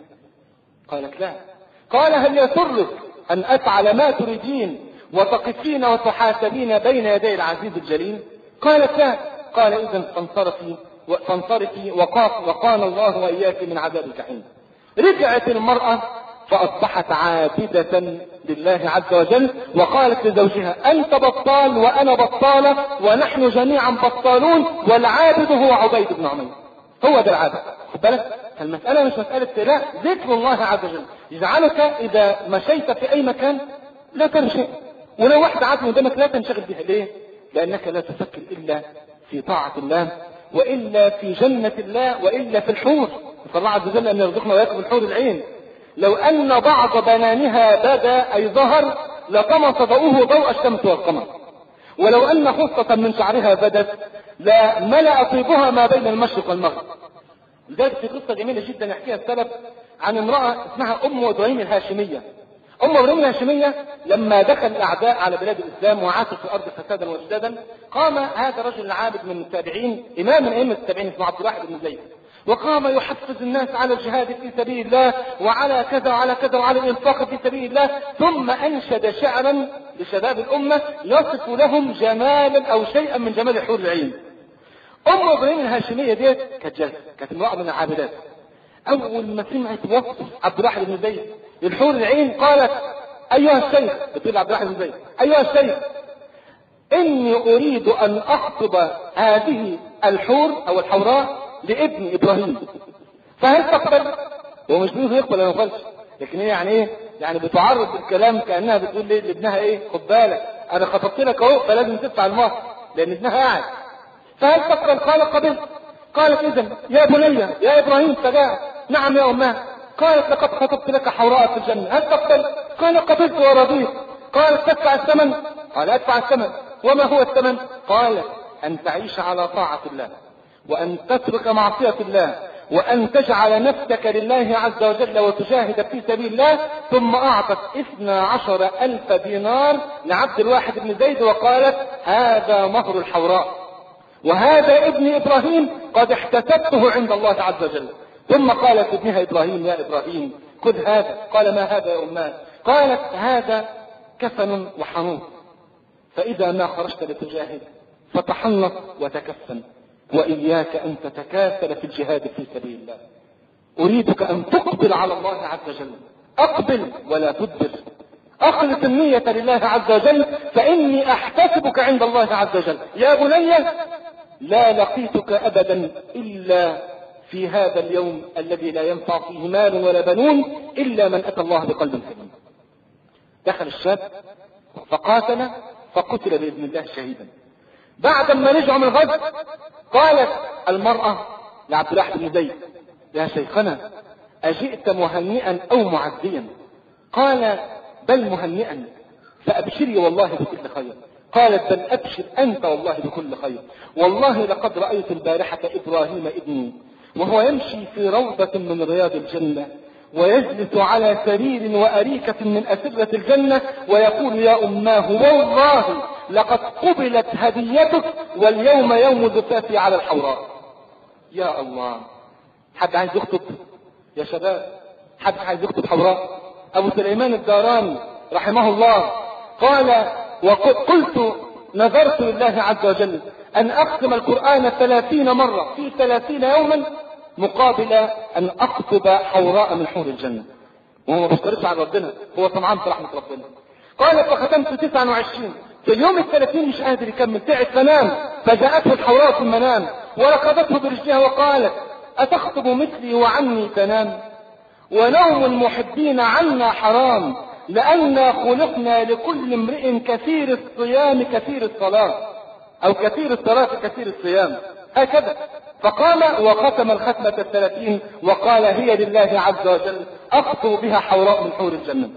قالت لا. قال هل يسرك ان افعل ما تريدين وتقفين وتحاسبين بين يدي العزيز الجليل؟ قالت لا. قال اذا فانصرفي فانصرفي وقال الله واياك من عذاب الجحيم. رجعت المرأة فأصبحت عابدة لله عز وجل وقالت لزوجها أنت بطال وأنا بطالة ونحن جميعا بطالون والعابد هو عبيد بن عمير. هو ده العابد. خد بالك المسألة مش مسألة لا، ذكر الله عز وجل يجعلك إذا مشيت في أي مكان لا تنشغل، ولو واحد عاد قدامك لا تنشغل بها. ليه؟ لأنك لا تفكر إلا في طاعة الله وإلا في جنة الله وإلا في الحور. فالله عز وجل أن يرزقنا وياكم الحور العين. لو أن بعض بنانها بدا أي ظهر لطمس ضوءه ضوء الشمس والقمر، ولو أن خصة من شعرها بدت لا ملأ طيبها ما بين المشرق والمغرب. لذلك في قصة جميلة جدا يحكيها السلف عن امرأة اسمها أم إبراهيم الهاشمية. أم إبراهيم الهاشمية لما دخل الأعداء على بلاد الإسلام وعاشوا في الأرض فسادا وإفسادا قام هذا الرجل العابد من التابعين إمام من أئمة التابعين اسمه عبد الواحد بن زيد، وقام يحفز الناس على الجهاد في سبيل الله وعلى كذا وعلى كذا وعلى الانفاق في سبيل الله، ثم انشد شعرا لشباب الامه يصف لهم جمالا او شيئا من جمال حور العين. ام ابراهيم الهاشميه ديت كانت جالسه، كانت امراه من العابدات. اول ما سمعت وصف عبد الواحد بن زيد للحور العين قالت ايها الشيخ، بتقول عبد الواحد بن زيد ايها الشيخ اني اريد ان اخطب هذه الحور او الحوراء لابن ابراهيم فهل تقبل؟ هو مش بيقول يقبل ولا ما يقبلش، لكن هي يعني ايه؟ يعني بتعرض الكلام كانها بتقول ليه لابنها ايه؟ خد بالك انا خطبت لك اهو فلازم تدفع المهر لان ابنها قاعد. فهل تقبل؟ قال قبلت. قالت اذا يا بني يا ابراهيم فجاء. نعم يا اماه. قالت لقد خطبت لك حوراء في الجنه هل تقبل؟ قال قبلت ورضيت. قالت تدفع الثمن؟ قال ادفع الثمن. وما هو الثمن؟ قال ان تعيش على طاعه الله وأن تترك معصية الله وأن تجعل نفسك لله عز وجل وتجاهد في سبيل الله. ثم أعطت اثنا عشر ألف دينار لعبد الواحد بن زيد وقالت هذا مهر الحوراء وهذا ابن إبراهيم قد احتسبته عند الله عز وجل. ثم قالت ابنها إبراهيم يا إبراهيم خذ هذا. قال ما هذا يا أماه؟ قالت هذا كفن وحنوط فإذا ما خرجت لتجاهد فتحنط وتكفن وإياك أن تتكاسل في الجهاد في سبيل الله. أريدك أن تقبل على الله عز وجل، أقبل ولا تدبر، أخلص النية لله عز وجل فإني أحتسبك عند الله عز وجل. يا بني لا لقيتك أبدا إلا في هذا اليوم الذي لا ينفع فيه مال ولا بنون إلا من أتى الله بقلب سليم. دخل الشاب فقاتل فقتل بإذن الله شهيدا. بعد ما رجعوا من الغزو قالت المرأة لعبد الله بن زيد: يا شيخنا أجئت مهنئا أو معزيا؟ قال: بل مهنئا، فأبشري والله بكل خير. قالت: بل أبشر أنت والله بكل خير، والله لقد رأيت البارحة إبراهيم ابني وهو يمشي في روضة من رياض الجنة ويجلس على سرير وأريكة من أسرة الجنة ويقول: يا أماه والله لقد قبلت هديتك واليوم يوم زفافي على الحوراء. يا الله، حد عايز يخطب يا شباب؟ حد عايز يخطب حوراء؟ أبو سليمان الداراني رحمه الله قال: وقلت نذرت لله عز وجل أن أختم القرآن ثلاثين مرة في ثلاثين يوما مقابل أن أخطب حوراء من حور الجنة. وهو ما بيشترطش على ربنا، هو طمعان في رحمة ربنا. قال: فختمت تسعة وعشرين، في اليوم الثلاثين مش قادر يكمل، تعب فنام، فجاءته الحوراء في المنام وركضته برجلها وقالت: أتخطب مثلي وعني تنام؟ ونوم المحبين عنا حرام، لأننا خلقنا لكل امرئ كثير الصيام كثير الصلاة، أو كثير الصلاة كثير الصيام، هكذا. فقام وختم الختمة الثلاثين وقال: هي لله عز وجل أخطو بها حوراء من حور الجنة.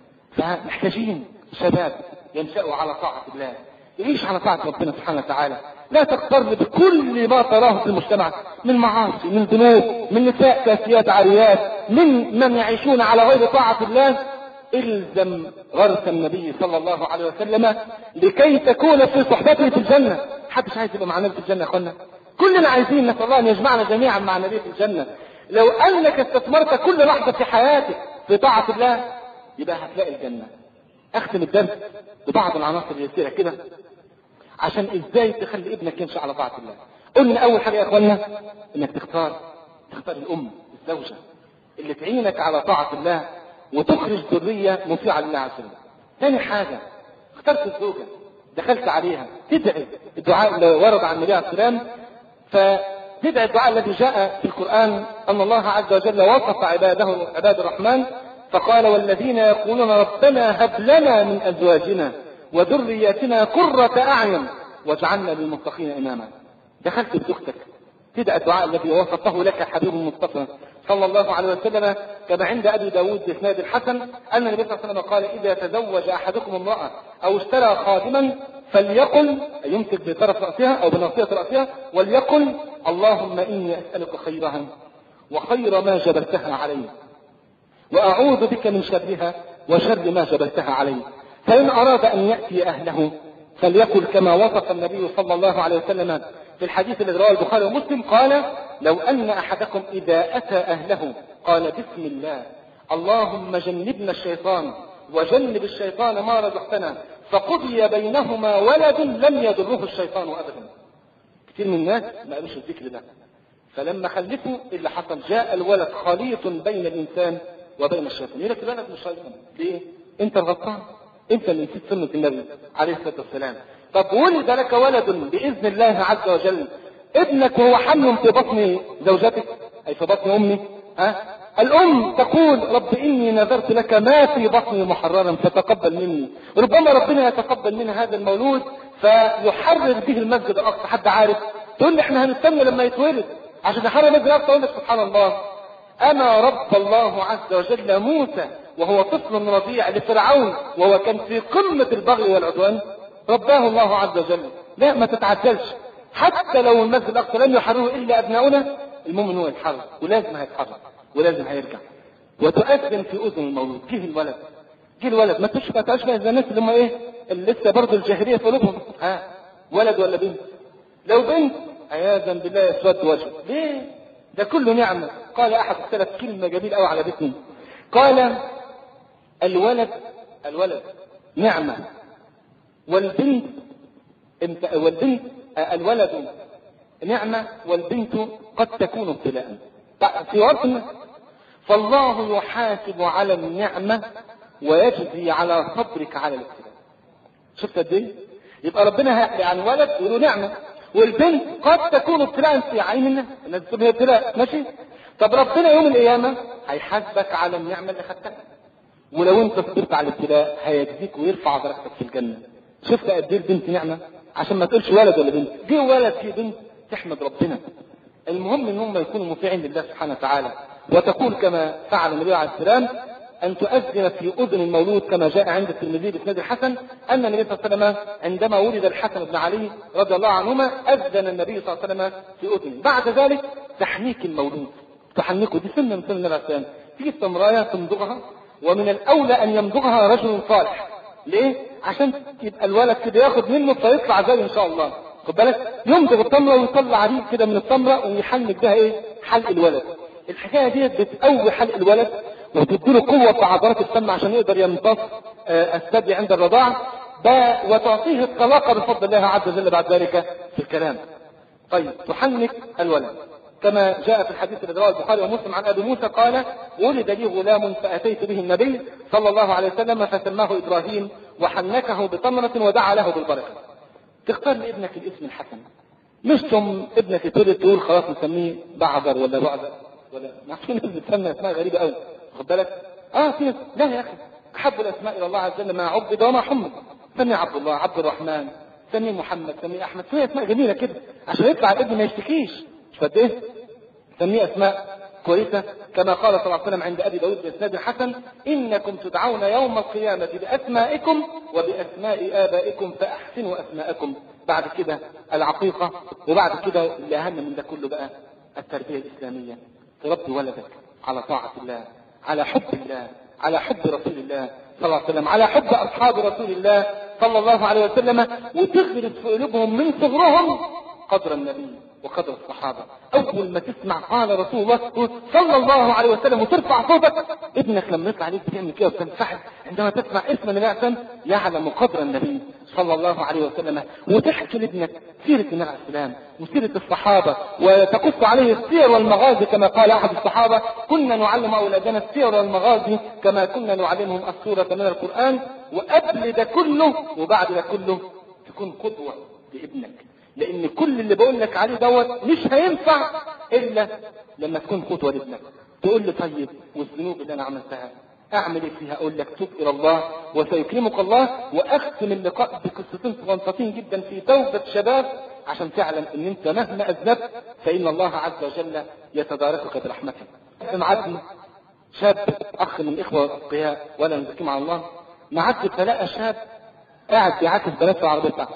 فمحتاجين شباب ينشأوا على طاعة الله، يعيش على طاعة ربنا سبحانه وتعالى، لا تغتر بكل ما تراه في المجتمع من معاصي، من ذنوب، من نساء كاسيات عاريات، من من يعيشون على غير طاعة الله. الزم غرس النبي صلى الله عليه وسلم لكي تكون في صحبته في الجنة. حدش عايز يبقى مع النبي في الجنة يا اخوانا؟ كلنا عايزين، نسأل الله ان يجمعنا جميعا مع النبي في الجنة. لو انك استثمرت كل لحظة في حياتك في طاعة الله يبقى هتلاقي الجنة. اختم الدرس ببعض العناصر اليسيرة كده عشان ازاي تخلي ابنك يمشي على طاعة الله. قلنا اول حاجة يا اخوانا انك تختار تختار الام الزوجة اللي تعينك على طاعة الله وتخرج ذرية مطيعة لله عز وجل. ثاني حاجة اخترت الزوجة دخلت عليها تدعي الدعاء اللي ورد عن النبي عليه السلام، فتدعي الدعاء الذي جاء في القرآن أن الله عز وجل وصف عباده عباد الرحمن فقال: والذين يقولون ربنا هب لنا من أزواجنا وذرياتنا قرة أعين واجعلنا للمتقين إماما. دخلت بزوجتك تدعي الدعاء الذي وصفه لك حبيب المصطفى صلى الله عليه وسلم كما عند أبي داود بإسناد الحسن أن النبي صلى الله عليه وسلم قال: إذا تزوج أحدكم امرأة أو اشترى خادما فليقل، يمسك بطرف رأسها أو بناصية رأسها، وليقل: اللهم إني أسألك خيرها وخير ما جبلتها عليه وأعوذ بك من شرها وشر ما جبلتها عليه. فإن أراد أن يأتي أهله فليقل كما وصف النبي صلى الله عليه وسلم في الحديث الذي رواه البخاري ومسلم قال: لو أن أحدكم إذا أتى أهله قال: بسم الله اللهم جنبنا الشيطان وجنب الشيطان ما رزقتنا، فقضي بينهما ولد لم يضره الشيطان أبدا. كثير من الناس ما قالوش الذكر ده، فلما خلفوا اللي حصل جاء الولد خليط بين الإنسان وبين الشيطان. يقول لك الولد مش شيطان ليه؟ أنت الغلطان، أنت اللي نسيت سنة النبي عليه الصلاة والسلام. طب ولد لك ولد بإذن الله عز وجل، ابنك وهو حمل في بطن زوجتك أي في بطن أمي، ها؟ الأم تقول: رب إني نذرت لك ما في بطني محررا فتقبل مني. ربما ربنا يتقبل منها هذا المولود فيحرر به المسجد الأقصى. حد عارف؟ تقول لي احنا هنستنى لما يتولد عشان نحرر المسجد الأقصى. أقول لك سبحان الله، أما رب الله عز وجل موسى وهو طفل رضيع لفرعون وهو كان في قمة البغي والعدوان، رباه الله عز وجل. لا، ما تتعجلش، حتى لو المسجد الأقصى لم يحرره إلا أبناؤنا، المؤمن هو يتحرر ولازم هيتحرر ولازم هيرجع. وتؤذن في أذن المولود: جه الولد جه الولد. ما تشبه تشبه زي الناس اللي هم ايه اللي لسه برضه الجاهلية في قلوبهم، ها ولد ولا بنت؟ لو بنت عياذا بالله يسود وجهه. ليه؟ ده كله نعمة. قال أحد السلف كلمة جميلة قوي على بيتنا، قال: الولد الولد نعمة والبنت انت والبنت الولد نعمة والبنت قد تكون ابتلاء. في وطن فالله يحاسب على النعمة ويجزي على صبرك على الابتلاء. شفت قد ايه؟ يبقى ربنا يعني ولد يقولوا نعمة، والبنت قد تكون ابتلاء في عين الناس، الناس تقول ابتلاء ماشي. طب ربنا يوم القيامة هيحاسبك على النعمة اللي خدتها، ولو انت صبرت على الابتلاء هيجزيك ويرفع درجتك في الجنة. شفت قد ايه البنت نعمة؟ عشان ما تقولش ولد ولا بنت، جه ولد جه بنت تحمد ربنا. المهم ان هم يكونوا مطيعين لله سبحانه وتعالى. وتقول كما فعل النبي عليه السلام ان تؤذن في اذن المولود كما جاء عند الترمذي باسناد الحسن ان النبي صلى الله عليه وسلم عندما ولد الحسن بن علي رضي الله عنهما اذن النبي صلى الله عليه وسلم في اذنه. بعد ذلك تحنيك المولود، تحنكه دي سنه من سنن النبي عليه السلام. تيجي التمرايه تمضغها، ومن الاولى ان يمضغها رجل صالح. ليه؟ عشان يبقى الولد كده ياخد منه فيطلع زي ان شاء الله. خد بالك، يمضغ التمره ويطلع ريق كده من التمره ويحنك بها ايه؟ حلق الولد. الحكايه دي بتقوي حلق الولد وتديله قوه في عضلات الفم عشان يقدر يمتص الثدي عند الرضاعه، وتعطيه الطلاقه بفضل الله عز وجل بعد ذلك في الكلام. طيب، تحنك الولد كما جاء في الحديث الذي رواه البخاري ومسلم عن ابي موسى قال: ولد لي غلام فاتيت به النبي صلى الله عليه وسلم فسماه ابراهيم وحنكه بتمره ودعا له بالبركه. تختار لابنك الاسم الحسن، مش ثم ابنك يتولد تقول خلاص نسميه بعذر ولا بعذر ولا ما في ناس بتسمي اسماء غريبه قوي. خد بالك، اه في لا يا اخي، احب الاسماء الى الله عز وجل ما عبد وما حمد. سميه عبد الله، عبد الرحمن، سميه محمد، سميه احمد، سميه اسماء جميله كده عشان يطلع الابن ما يشتكيش. مش قد ايه؟ سميه اسماء كويسه كما قال صلى الله عليه وسلم عند ابي داود باسناد حسن: انكم تدعون يوم القيامه باسمائكم وباسماء ابائكم فاحسنوا اسماءكم. بعد كده العقيقه، وبعد كده اللي اهم من ده كله بقى التربيه الاسلاميه. تربي ولدك على طاعه الله، على حب الله، على حب رسول الله صلى الله عليه وسلم، على حب اصحاب رسول الله صلى الله عليه وسلم، وتغرس في قلوبهم من صغرهم قدر النبي وقدر الصحابه. اول ما تسمع قال رسول الله صلى الله عليه وسلم وترفع صوتك، ابنك لما يطلع عليك تعمل كده وتنفعل. عندما تسمع اسم النبي عليه السلام يعلم قدر النبي صلى الله عليه وسلم، وتحكي لابنك سيره النبي عليه السلام وسيره الصحابه، وتقص عليه السير والمغازي كما قال احد الصحابه: كنا نعلم اولادنا السير والمغازي كما كنا نعلمهم السوره من القران. وقبل ده كله وبعد ده كله تكون قدوه لابنك، لان كل اللي بقول لك عليه دوت مش هينفع الا لما تكون قدوه لابنك. تقول لي طيب والذنوب اللي انا عملتها اعمل ايه فيها؟ اقول لك توب الى الله وسيكرمك الله. واختم اللقاء بقصتين صغنطتين جدا في توبه شباب عشان تعلم ان انت مهما اذنبت فان الله عز وجل يتداركك برحمته. معدي شاب اخ من الاخوه الاتقياء ولا نزكيهم على الله، معدي فلقى شاب قاعد بيعاكس بنات في العربيه بتاعته،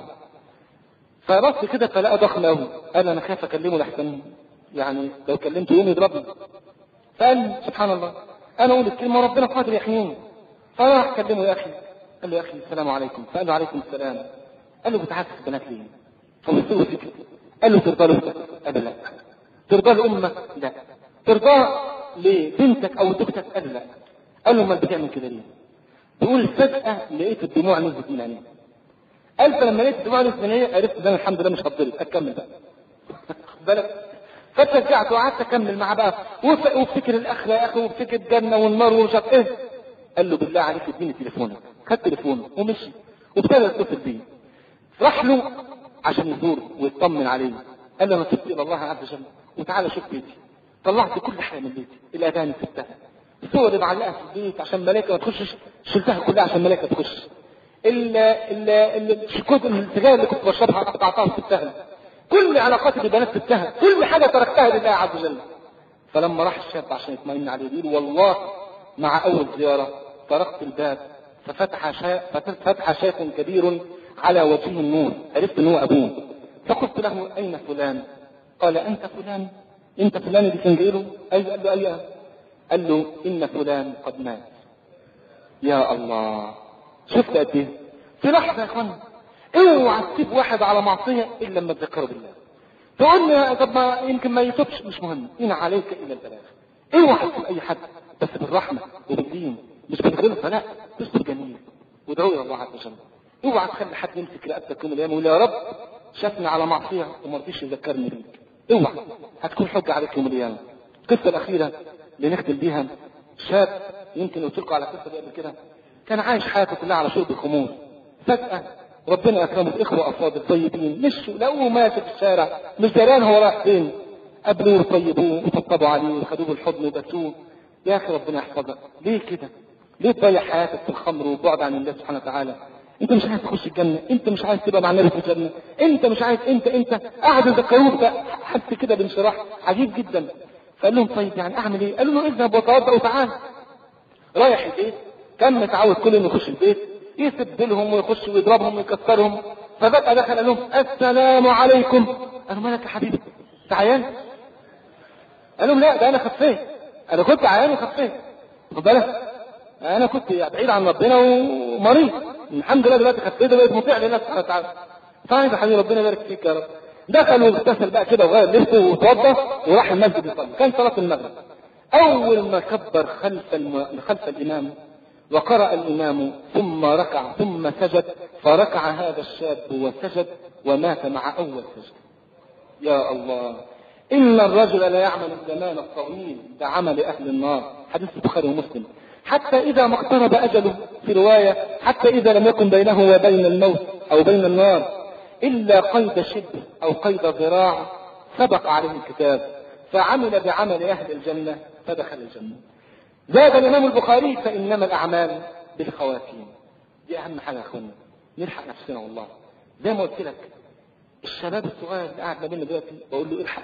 فبص كده فلقى ضخم قوي. قال انا خايف اكلمه لحسن يعني لو كلمته يوم يضربني. فقال سبحان الله انا اقول الكلمه ربنا قادر يحميني. فراح كلمه: يا اخي. قال له: يا اخي السلام عليكم. فقال له: عليكم السلام. قال له: بتعاكس بنات ليه؟ فبص له كده قال له: ترضى له؟ قال له: لا. ترضى الامه؟ لا. ترضى لبنتك او زوجتك؟ قال له: لا. قال له: امال بتعمل كده ليه؟ بيقول فجاه لقيت الدموع نزلت من عينيه. قال فلما لقيت الدموع نزلت من عينيه عرفت ان انا الحمد لله مش هتضرب، اكمل بقى. خد بالك؟ فتشجعت وقعدت اكمل معاه بقى وافتكر الاخره يا اخي وافتكر الجنه والنار ومش عارف ايه. قال له: بالله عليك اديني تليفونك. خد تليفونه ومشي وابتدى يتصل بيه. راح له عشان يزوره ويطمن عليه. قال له: انا تبت الى الله عز وجل وتعالى شوف بيتي. طلعت كل حاجه من بيتي، الاغاني سبتها، الصور اللي معلقها في البيت عشان ملائكه ما تخشش شلتها كلها عشان ملائكه تخش، ال ال الشكوت السجاير اللي كنت بشربها قطعتها وسبتها، كل علاقاتي بالبنات سبتها، كل حاجه تركتها لله عز وجل. فلما راح الشاب عشان يطمئن عليه يقول: والله مع اول زياره طرقت الباب ففتح شا... فتح شيخ كبير على وجهه النور، عرفت ان هو ابوه. فقلت له: اين فلان؟ قال: انت فلان؟ انت فلان اللي كان جاي له؟ ايوه. قال له: ايوه. قال له: ان فلان قد مات. يا الله، شفت قد ايه؟ في لحظه يا اخوان اوعى تسيب واحد على معصيه الا لما تذكره بالله. تقول لي طب ما يمكن ما يتوبش، مش مهم، ان عليك الا البلاغ. اوعى تسيب اي حد بس بالرحمه وبالدين، مش بالغلظه، لا، تسلك جميل ودعو الى الله عز وجل. اوعى تخلي حد يمسك رقبتك يوم الايام ويقول يا رب شافني على معصيه وما رضيش يذكرني بيك. اوعى، هتكون حجه عليك يوم القيامه. القصه الاخيره اللي نختم بيها، شاب يمكن قلت لكم على قصه قبل كده، كان عايش حياته كلها على شرب الخمور. فجاه ربنا اكرمه باخوه افاضل طيبين، مش لقوه ماشي في الشارع مش دران هو رايح فين، قابلوه وطيبوه وطبطبوا عليه وخدوه بالحضن وبكوه. يا اخي ربنا يحفظك، ليه كده؟ ليه تضيع حياتك في الخمر والبعد عن الله سبحانه وتعالى؟ انت مش عايز تخش الجنه، انت مش عايز تبقى مع النبي في الجنه، انت مش عايز، انت انت قاعد يذكروك ده حس كده بانشراح عجيب جدا. فقال لهم طيب يعني اعمل ايه؟ قالوا له اذهب وتوضا وتعال. رايح البيت كان متعود كل انه يخش البيت يسب لهم ويخش ويضربهم ويكسرهم. فبقى دخل قال لهم السلام عليكم. قالوا مالك يا حبيبي انت عيان؟ قال لهم لا ده انا خفيت، انا كنت عيان وخفيت. خد بالك انا كنت بعيد عن ربنا ومريض، الحمد لله دلوقتي خفيت وبقيت مطيع لله سبحانه وتعالى. طيب يا حبيبي ربنا يبارك فيك يا رب. دخل واغتسل بقى كده وغير لبسه وتوضى وراح المسجد يصلي. كان صلاه المغرب. اول ما كبر خلف الم... خلف الامام وقرأ الامام ثم ركع ثم سجد، فركع هذا الشاب وسجد ومات مع اول سجد. يا الله، ان الرجل لا يعمل الزمان الطويل بعمل اهل النار. حديث البخاري ومسلم. حتى اذا ما اقترب اجله، في روايه حتى اذا لم يكن بينه وبين الموت او بين النار الا قيد شبر او قيد ذراع، سبق عليه الكتاب فعمل بعمل اهل الجنه فدخل الجنه. زاد الامام البخاري فانما الاعمال بالخواتيم. دي اهم حاجه يا اخوانا، نلحق نفسنا. والله زي ما قلت لك الشباب الصغير اللي قاعد ما بيننا دلوقتي بقول له الحق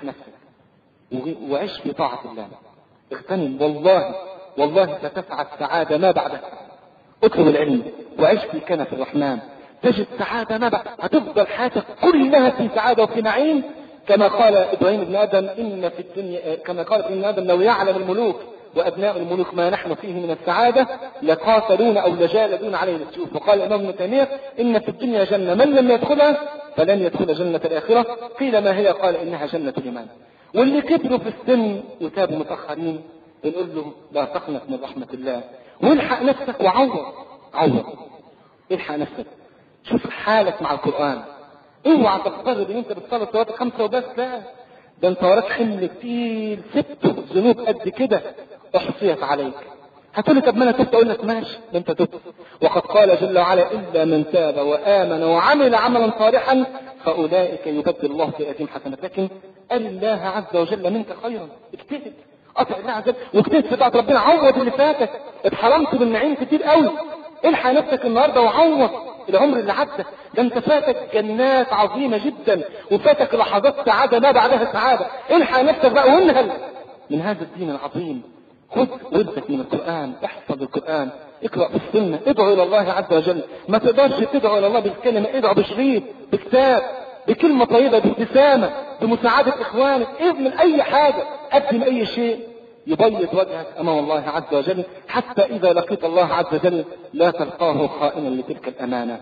نفسك وعيش في طاعه الله، اغتنم، والله والله ستسعد سعاده ما بعدها. اطلب العلم وعيش في كنف الرحمن تجد سعاده ما بعد، هتفضل حياتك كلها في سعاده وفي نعيم. كما قال ابراهيم بن ادم ان في الدنيا، كما قال ابن ادم لو يعلم الملوك وابناء الملوك ما نحن فيه من السعاده لقاتلون او لجالدون عليه بالسيوف. وقال الامام ابن تيميه ان في الدنيا جنه من لم يدخلها فلن يدخل جنه الاخره. قيل ما هي؟ قال انها جنه الايمان. واللي كبروا في السن وتابوا متاخرين بنقول له لا تقنط من رحمه الله، والحق نفسك وعوض عوض. الحق نفسك، شوف حالك مع القران. اوعى تفترض ان انت بتصلي الصلاه الخمسه وبس، لا ده انت وراك حمل كتير، ست ذنوب قد كده احصيت عليك. هتقول لي طب ما انا تبت، اقول لك ماشي ده انت تبت. وقد قال جل وعلا الا من تاب وامن وعمل عملا صالحا فاولئك يبدل الله سيئاتهم حسنات. لكن قال الله عز وجل منك خيرا، اجتهد اطع الله عز وجل واجتهد في طاعه ربنا، عوض اللي فاتك. اتحرمت من نعيم كتير قوي، الحق نفسك النهارده وعوض العمر اللي عدى. ده انت فاتك جنات عظيمه جدا وفاتك لحظات سعاده ما بعدها سعاده. الحق نفسك بقى وانهل من هذا الدين العظيم. خذ ودك من القران، احفظ القران، اقرا في السنه، ادعو الى الله عز وجل. ما تقدرش تدعو الى الله بالكلمه، ادعو بشريط، بكتاب، بكلمه طيبه، بابتسامه، بمساعده اخوانك، اعمل اي حاجه، قدم اي شيء يبيض وجهك امام الله عز وجل، حتى اذا لقيت الله عز وجل لا تلقاه خائنا لتلك الامانه.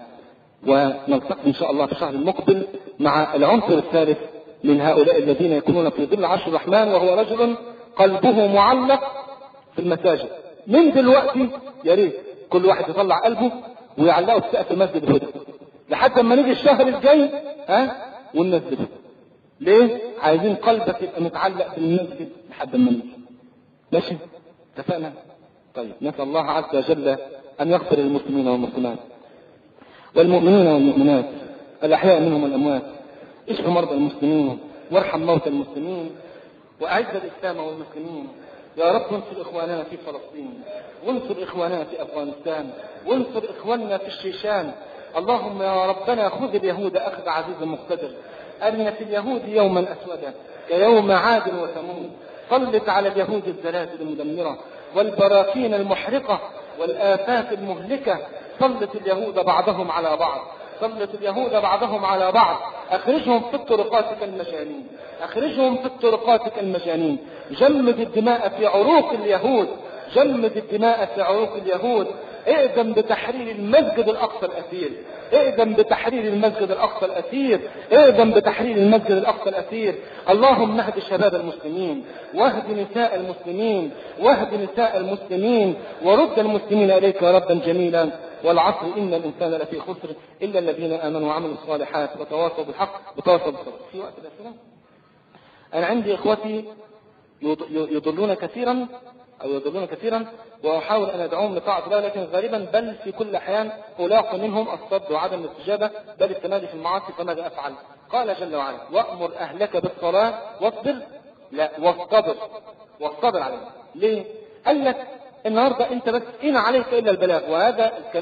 ونلتقي ان شاء الله في الشهر المقبل مع العنصر الثالث من هؤلاء الذين يكونون في ظل عرش الرحمن، وهو رجل قلبه معلق في المساجد. من دلوقتي يا ريت كل واحد يطلع قلبه ويعلقه في سقف المسجد الهدى لحد ما نيجي الشهر الجاي ها وننزله. ليه؟ عايزين قلبك يبقى متعلق في المسجد لحد ما نيجي. ماشي؟ اتفقنا؟ طيب نسأل الله عز وجل أن يغفر للمسلمين والمسلمات والمؤمنين والمؤمنات الأحياء منهم والأموات، اشف مرضى المسلمين وارحم موتى المسلمين وأعز الإسلام والمسلمين. يا رب انصر إخواننا في فلسطين، وانصر إخواننا في أفغانستان، وانصر إخواننا في الشيشان. اللهم يا ربنا خذ اليهود أخذ عزيز مقتدر، أرنا في اليهود يوما أسودا كيوم عاد وثمود. سلط على اليهود الزلازل المدمرة والبراكين المحرقة والآفات المهلكة. سلط اليهود بعضهم على بعض، سلط اليهود بعضهم على بعض. أخرجهم في طرقاتك المجانين، أخرجهم في طرقاتك المجانين. جمد الدماء في عروق اليهود، جمد الدماء في عروق اليهود. اقدم بتحرير المسجد الأقصى الأثير، اقدم بتحرير المسجد الأقصى الأثير، اقدم بتحرير المسجد الأقصى الأثير. اللهم اهد شباب المسلمين، واهد نساء المسلمين، واهد نساء المسلمين، ورد المسلمين إليك يا ربا جميلا. والعصر إن الإنسان لفي خسر إلا الذين آمنوا وعملوا الصالحات وتواصوا بالحق وتواصوا بالصبر. في وقت الأسئلة؟ أنا عندي إخوتي يضلون كثيرا أو يضلون كثيرا وأحاول أن أدعوهم لطاعة الله، لكن غالبا بل في كل أحيان ألاقي منهم الصد وعدم الاستجابة بل التمادي في المعاصي. فماذا أفعل؟ قال جل وعلا وأمر أهلك بالصلاة واصبر، لا واصطبر، واصطبر عليه. ليه؟ قال لك النهاردة أنت بس إن عليك إلا البلاغ، وهذا الكلام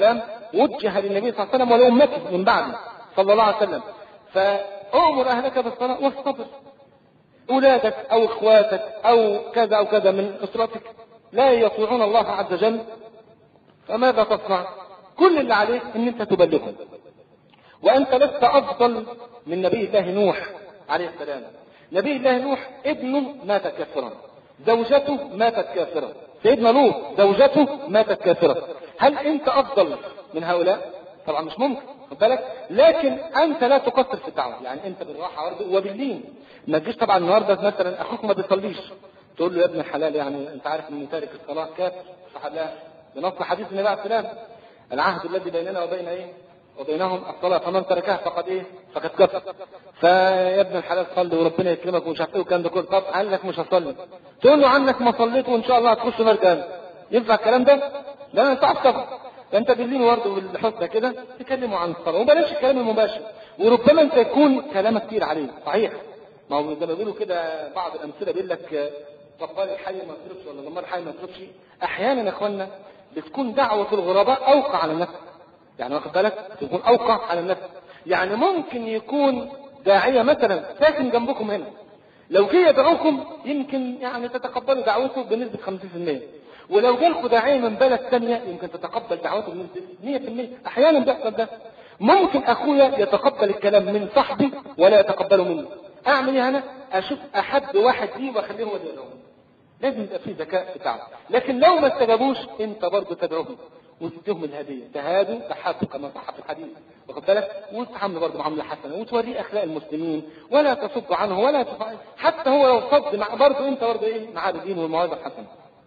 وجه للنبي صلى الله عليه وسلم ولأمته من بعده صلى الله عليه وسلم. فأمر أهلك بالصلاة واصطبر. أولادك أو إخواتك أو كذا أو كذا من أسرتك لا يطيعون الله عز وجل، فماذا تصنع؟ كل اللي عليك ان انت تبلغهم. وانت لست افضل من نبي الله نوح عليه السلام. نبي الله نوح ابنه مات كافرا، زوجته ماتت كافرة، سيدنا لوط زوجته ماتت كافرة. هل انت افضل من هؤلاء؟ طبعا مش ممكن، خد بالك. لكن انت لا تقصر في الدعوه، يعني انت بالراحه وباللين. ما تجيش طبعا النهارده مثلا اخوك ما بيصليش تقول له يا ابن الحلال يعني انت عارف ان تارك الصلاه كافر، صح لا؟ بنص حديث النبي عليه السلام العهد الذي بيننا وبين ايه؟ وبينهم الصلاه، فمن تركها فقد ايه؟ فقد كفر. فيا ابن الحلال صلي وربنا يكرمك ومش عارف ايه والكلام ده كله. طب قال لك مش هصلي، تقول له عنك ما صليت وان شاء الله هتخش نار جهنم. ينفع الكلام ده؟ لا، ما ينفعش طبعا. فانت بالليل برضه بالحسنى كده تكلموا عن الصلاه وبلاش الكلام المباشر. وربما انت يكون كلامك كتير عليه، صحيح؟ ما هو زي ما بيقولوا كده بعض الامثله بيقول لك طبال الحي ما يصرفش ولا دمار الحي ما يصرفش. احيانا يا اخوانا بتكون دعوه الغرباء اوقع على النفس، يعني واخد بالك؟ تكون اوقع على النفس. يعني ممكن يكون داعيه مثلا ساكن جنبكم هنا، لو جه يدعوكم يمكن يعني تتقبلوا دعوته بنسبه خمسين بالمئة، ولو جالكوا داعيه من بلد ثانيه يمكن تتقبل دعوته بنسبه مئة بالمئة. احيانا بيحصل ده. ممكن اخويا يتقبل الكلام من صاحبي ولا يتقبله مني. اعمل ايه انا؟ اشوف احد واحد ليه واخليه هو اللي يدعوه. لازم يبقى فيه ذكاء بتاعه. لكن لو ما استجابوش انت برضه تدعوهم وتديهم الهديه، تهادوا تحابوا كما صح في الحديث، واخد بالك؟ وتعامل برضه معامله حسنه وتوريه اخلاق المسلمين ولا تصد عنه ولا تفعل. حتى هو لو صد مع برضه انت برضه ايه؟ معاه الدين والموعظه الحسنه.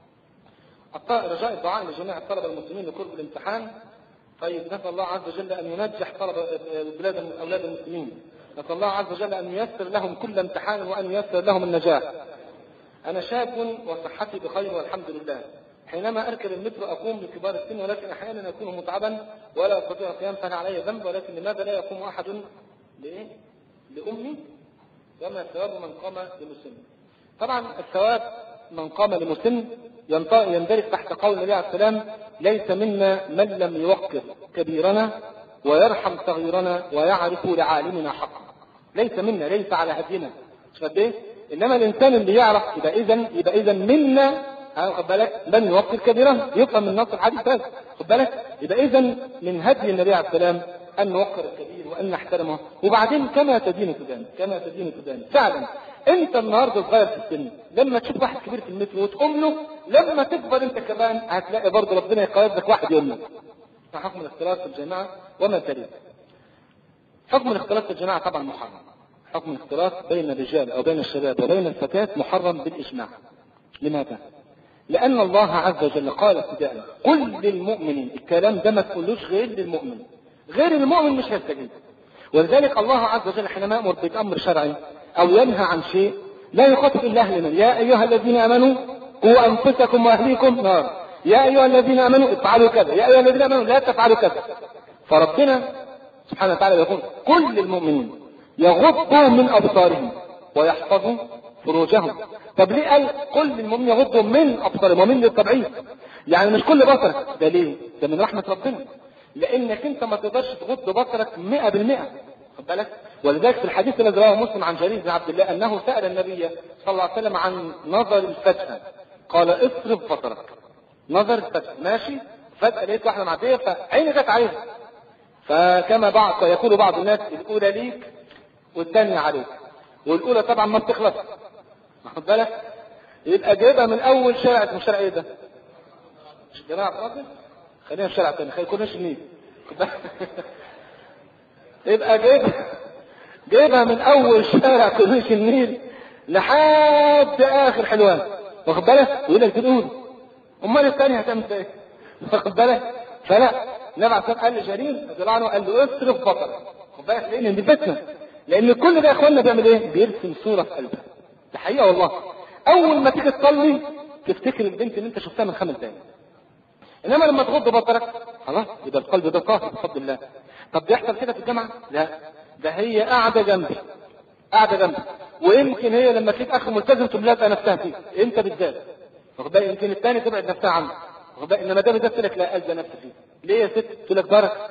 رجاء الدعاء لجميع الطلبه المسلمين لقرب الامتحان. طيب نسال الله عز وجل ان ينجح طلبه بلاد اولاد المسلمين. نسال الله عز وجل ان ييسر لهم كل امتحان وان ييسر لهم النجاح. انا شاب وصحتي بخير والحمد لله. حينما اركب المترو اقوم بكبار السن، ولكن احيانا اكون متعبا ولا استطيع القيام، فهل علي ذنب؟ ولكن لماذا لا يقوم احد لايه؟ لامي؟ وما ثواب من قام لمسن؟ طبعا الثواب من قام لمسن يندرج تحت قول النبي عليه السلام: ليس منا من لم يوقر كبيرنا ويرحم صغيرنا ويعرف لعالمنا حقا. ليس منا، ليس على هدينا، مش قد ايه؟ انما الانسان اللي يعرف يبقى اذا يبقى اذا منا، خد بالك، من يوقر كبيرنا. يفهم من نص الحديث هذا، خد بالك؟ يبقى اذا من هدي النبي عليه السلام ان نوقر الكبير وان نحترمه. وبعدين كما تدين تدان، كما تدين تدان. فعلا انت النهارده صغير في السن، لما تشوف واحد كبير في المترو وتقوم له، لما تكبر انت كمان هتلاقي برضه ربنا يقيد لك واحد يقوم لك. حكم الاختلاط في الجماعه وما تليه. حكم الاختلاط في الجماعه طبعا محرم. حكم الاختلاط بين الرجال او بين الشباب وبين الفتيات محرم بالاجماع. لماذا؟ لان الله عز وجل قال ابتداء: قل للمؤمنين. الكلام ده ما تقولوش غير للمؤمن، غير المؤمن مش هيستجيب. ولذلك الله عز وجل حينما يأمر بأمر شرعي او ينهى عن شيء لا يخاطب الا اهل من: يا ايها الذين امنوا قوا انفسكم واهليكم نار، يا ايها الذين امنوا افعلوا كذا، يا ايها الذين امنوا لا تفعلوا كذا. فربنا سبحانه وتعالى يقول: قل للمؤمنين يغضوا من ابصارهم ويحفظوا فروجهم. طب ليه قال قل للمؤمنين يغضوا من ابصارهم ومن للتبعيد؟ يعني مش كل بصرك، ده ليه؟ ده من رحمه ربنا، لانك انت ما تقدرش تغض بصرك مئة بالمئة، خد بالك؟ ولذلك في الحديث الذي رواه مسلم عن جرير بن عبد الله انه سال النبي صلى الله عليه وسلم عن نظر الفجأة، قال: اصرف بصرك. نظر الفجأة، ماشي، فجأة لقيت واحده معديه فعيني جت عليها، فكما بعض يقول بعض الناس: الاولى ليك والثانيه عليك، والاولى طبعا ما بتخلص، واخد بالك؟ يبقى جايبها من اول شارع. اسمه شارع ايه ده؟ مش جماعه فاضل؟ خلينا في شارع ثاني، خلينا كناش النيل. يبقى جايبها جايبها من اول شارع كورنيش النيل لحد اخر حلوان، واخد بالك؟ ويقول لك تقول امال الثانيه هتعمل ايه؟ واخد بالك؟ فلا، النبي عليه الصلاه والسلام قال لجرير رضي الله عنه، قال له: اصرف بصرك. خد بالك؟ لان دي فتنه، لان كل ده يا اخوانا بيعمل ايه؟ بيرسم صوره في قلبك. ده حقيقه والله. اول ما تيجي تصلي تفتكر البنت اللي انت شفتها من خمس دقايق، انما لما تغض بصرك خلاص يبقى القلب ده طاهر بفضل الله. طب بيحصل كده في الجامعه؟ لا، ده هي قاعده جنبي، قاعده جنبي، ويمكن هي لما تشوف اخ ملتزم تملأ نفسها فيه، انت بالذات، واخد بالك؟ يمكن الثاني تبعد نفسها عنه، واخد بالك؟ انما ده بالذات لك لا، ألزم نفسي فيه. ليه يا ست؟ تقول لك بركه.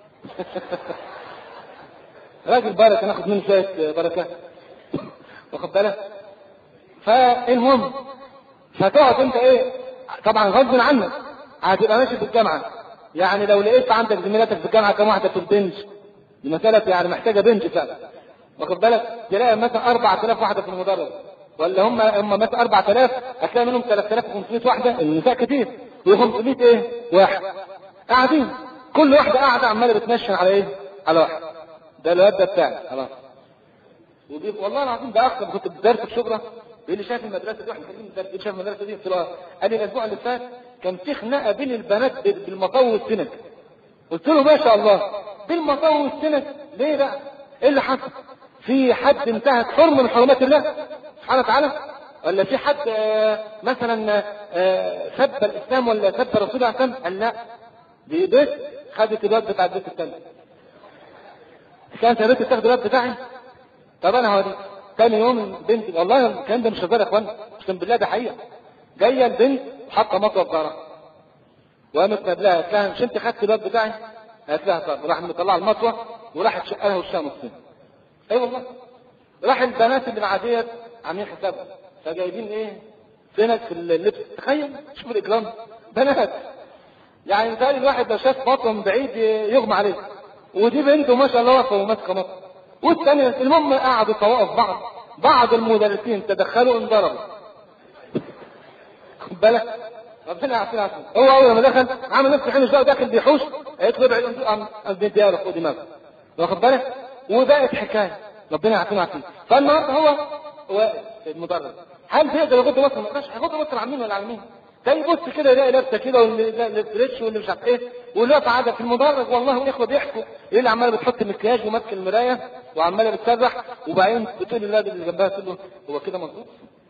راجل بركه ناخد منه شويه بركات، واخد بالك؟ فالمهم فتقعد انت ايه طبعا غصب عنك هتبقى ماشي في الجامعه، يعني لو لقيت عندك زميلاتك في الجامعه كم واحده في البنج، دي مساله يعني محتاجه بنج فعلا، واخد بالك؟ تلاقي مثلا أربعة آلاف واحده في المدرج، ولا هم هم مثلا أربعة آلاف هتلاقي منهم ثلاثة آلاف وخمسمائة واحده، النساء كتير، و500 ايه واحد قاعدين، كل واحده قاعده عماله بتنشن على ايه؟ على واحد. ده الواد ده بتاعي خلاص. ودي والله العظيم ده اخر كنت بدرس في شبرا، بيقول لي شايف المدرسه دي؟ واحد خليني بدرس، شايف المدرسه دي؟ قلت له قال لي الاسبوع اللي فات كان في خناقه بين البنات بالمطو والسنج. قلت له ما شاء الله بالمطو والسنج ليه بقى؟ ايه اللي حصل؟ في حد انتهك حرمه من حرمات الله سبحانه وتعالى؟ ولا في حد آه مثلا آه سب الاسلام ولا سب الرسول عليه السلام؟ قال لا، دي بنت خدت الواد بتاع البيت الثاني. كانت يا بنت تاخد الواد بتاعي؟ طب انا هوريك. تاني يوم بنتي، والله الكلام ده مش هزار يا اخوان، اقسم بالله ده حقيقه، جايه البنت حاطه مطوه في ظهرها وقامت قابلها قالت لها مش انت خدت الواد بتاعي؟ قالت لها طب، راح مطلعه المطوه وراحت شقها وشها نصين. اي والله. راح البنات اللي مع ديت عاملين حسابها فجايبين ايه؟ سنك في اللبس، تخيل شوف الاجرام، بنات يعني مثال الواحد لو شاف مطوه من بعيد يغمى عليه، ودي بنته ما شاء الله واقفه وماسكه مطوه، والثانيه المهم قعدوا طوائف بعض، بعض المدرسين تدخلوا انضربوا. خد بالك ربنا يعافينا عافيه. هو اول ما دخل عامل نفسه حين جاء داخل بيحوش، هيطلب عيون البنت يا رب دماغه، واخد بالك؟ وبقت حكايه ربنا يعافينا عافيه. فالنهارده هو واقف المدرس، هل بيقدر يغض بصره؟ ما يقدرش يغض بصره على مين ولا على مين؟ ده يبص كده يلاقي لابسه كده والستريتش واللي مش عارف ايه، واللي واقف قاعده في المدرج والله والاخوه بيحكوا ايه اللي عماله بتحط مكياج وماسك المرايه وعماله بتسرح، وبعدين بتقول للولد اللي جنبها تقول له هو كده مظبوط؟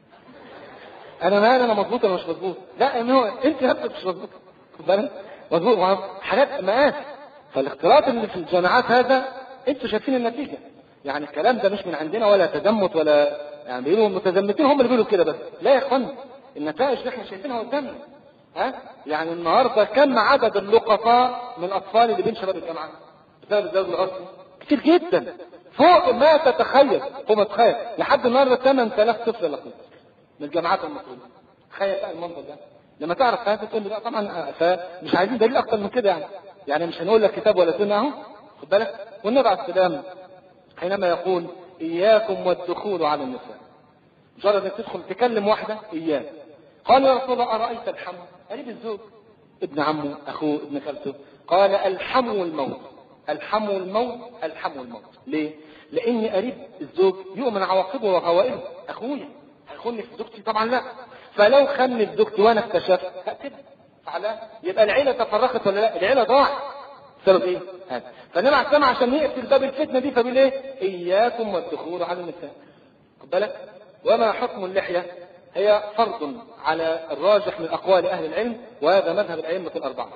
انا مالي انا مظبوط ولا مش مظبوط؟ لا ان هو انت نفسك مش مظبوط، خد بالك؟ مظبوط حاجات مقاس. فالاختلاط اللي في الجامعات هذا انتوا شايفين النتيجه، يعني الكلام ده مش من عندنا ولا تزمت ولا يعني بيقولوا المتزمتين هم اللي بيقولوا كده بس، لا يا اخوان النتائج اللي احنا شايفينها قدامنا. ها يعني النهارده كم عدد اللقطاء من الاطفال اللي بين شباب الجامعه بسبب الزواج العرفي؟ كتير جدا فوق ما تتخيل، فوق ما تتخيل. لحد النهارده ثمانية آلاف طفل لقيت من الجامعات المصريه. تخيل بقى المنظر ده، لما تعرف هذا تقول لي لا طبعا، فمش عايزين دليل اكتر من كده يعني، يعني مش هنقول لك كتاب ولا سنه اهو، خد بالك؟ والنبي عليه السلام حينما يقول اياكم والدخول على النساء، مجرد انك تدخل تكلم واحده اياك. قال يا رسول الله ارايت الحم؟ قريب الزوج، ابن عمه، اخوه، ابن خالته. قال الحم والموت، الحم والموت، الحم والموت. ليه؟ لان قريب الزوج يؤمن عواقبه وغوائله. اخويا هيخوني في زوجتي؟ طبعا لا. فلو خني في زوجتي وانا اكتشفت هقتله، فعلا يبقى العيله تفرقت ولا لا؟ العيله ضاعت بسبب ايه؟ هذا. فالنبي عليه السلام عشان يقفل باب الفتنه دي فبيقول ايه؟ اياكم والدخول على النساء. خد بالك؟ وما حكم اللحيه؟ هي فرض على الراجح من اقوال اهل العلم، وهذا مذهب الائمه الاربعه.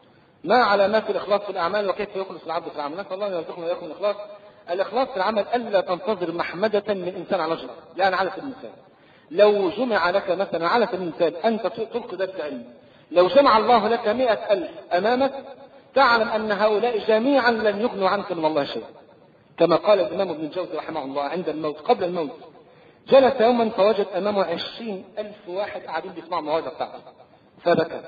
ما علامات الاخلاص في الاعمال وكيف يخلص العبد في العمل؟ نسال الله ان يرزقنا واياكم الاخلاص. الاخلاص في العمل الا تنتظر محمده من انسان على وجه الارض، يعني على سبيل المثال لو جمع لك مثلا على سبيل المثال انت تلقي درس علم، لو جمع الله لك مئة ألف امامك تعلم ان هؤلاء جميعا لن يغنوا عنك من الله شيئا، كما قال الامام ابن الجوزي رحمه الله عند الموت قبل الموت، جلس يوما فوجد امامه عشرين الف واحد قاعدين بيسمعوا الموعظه بتاعته، فبكى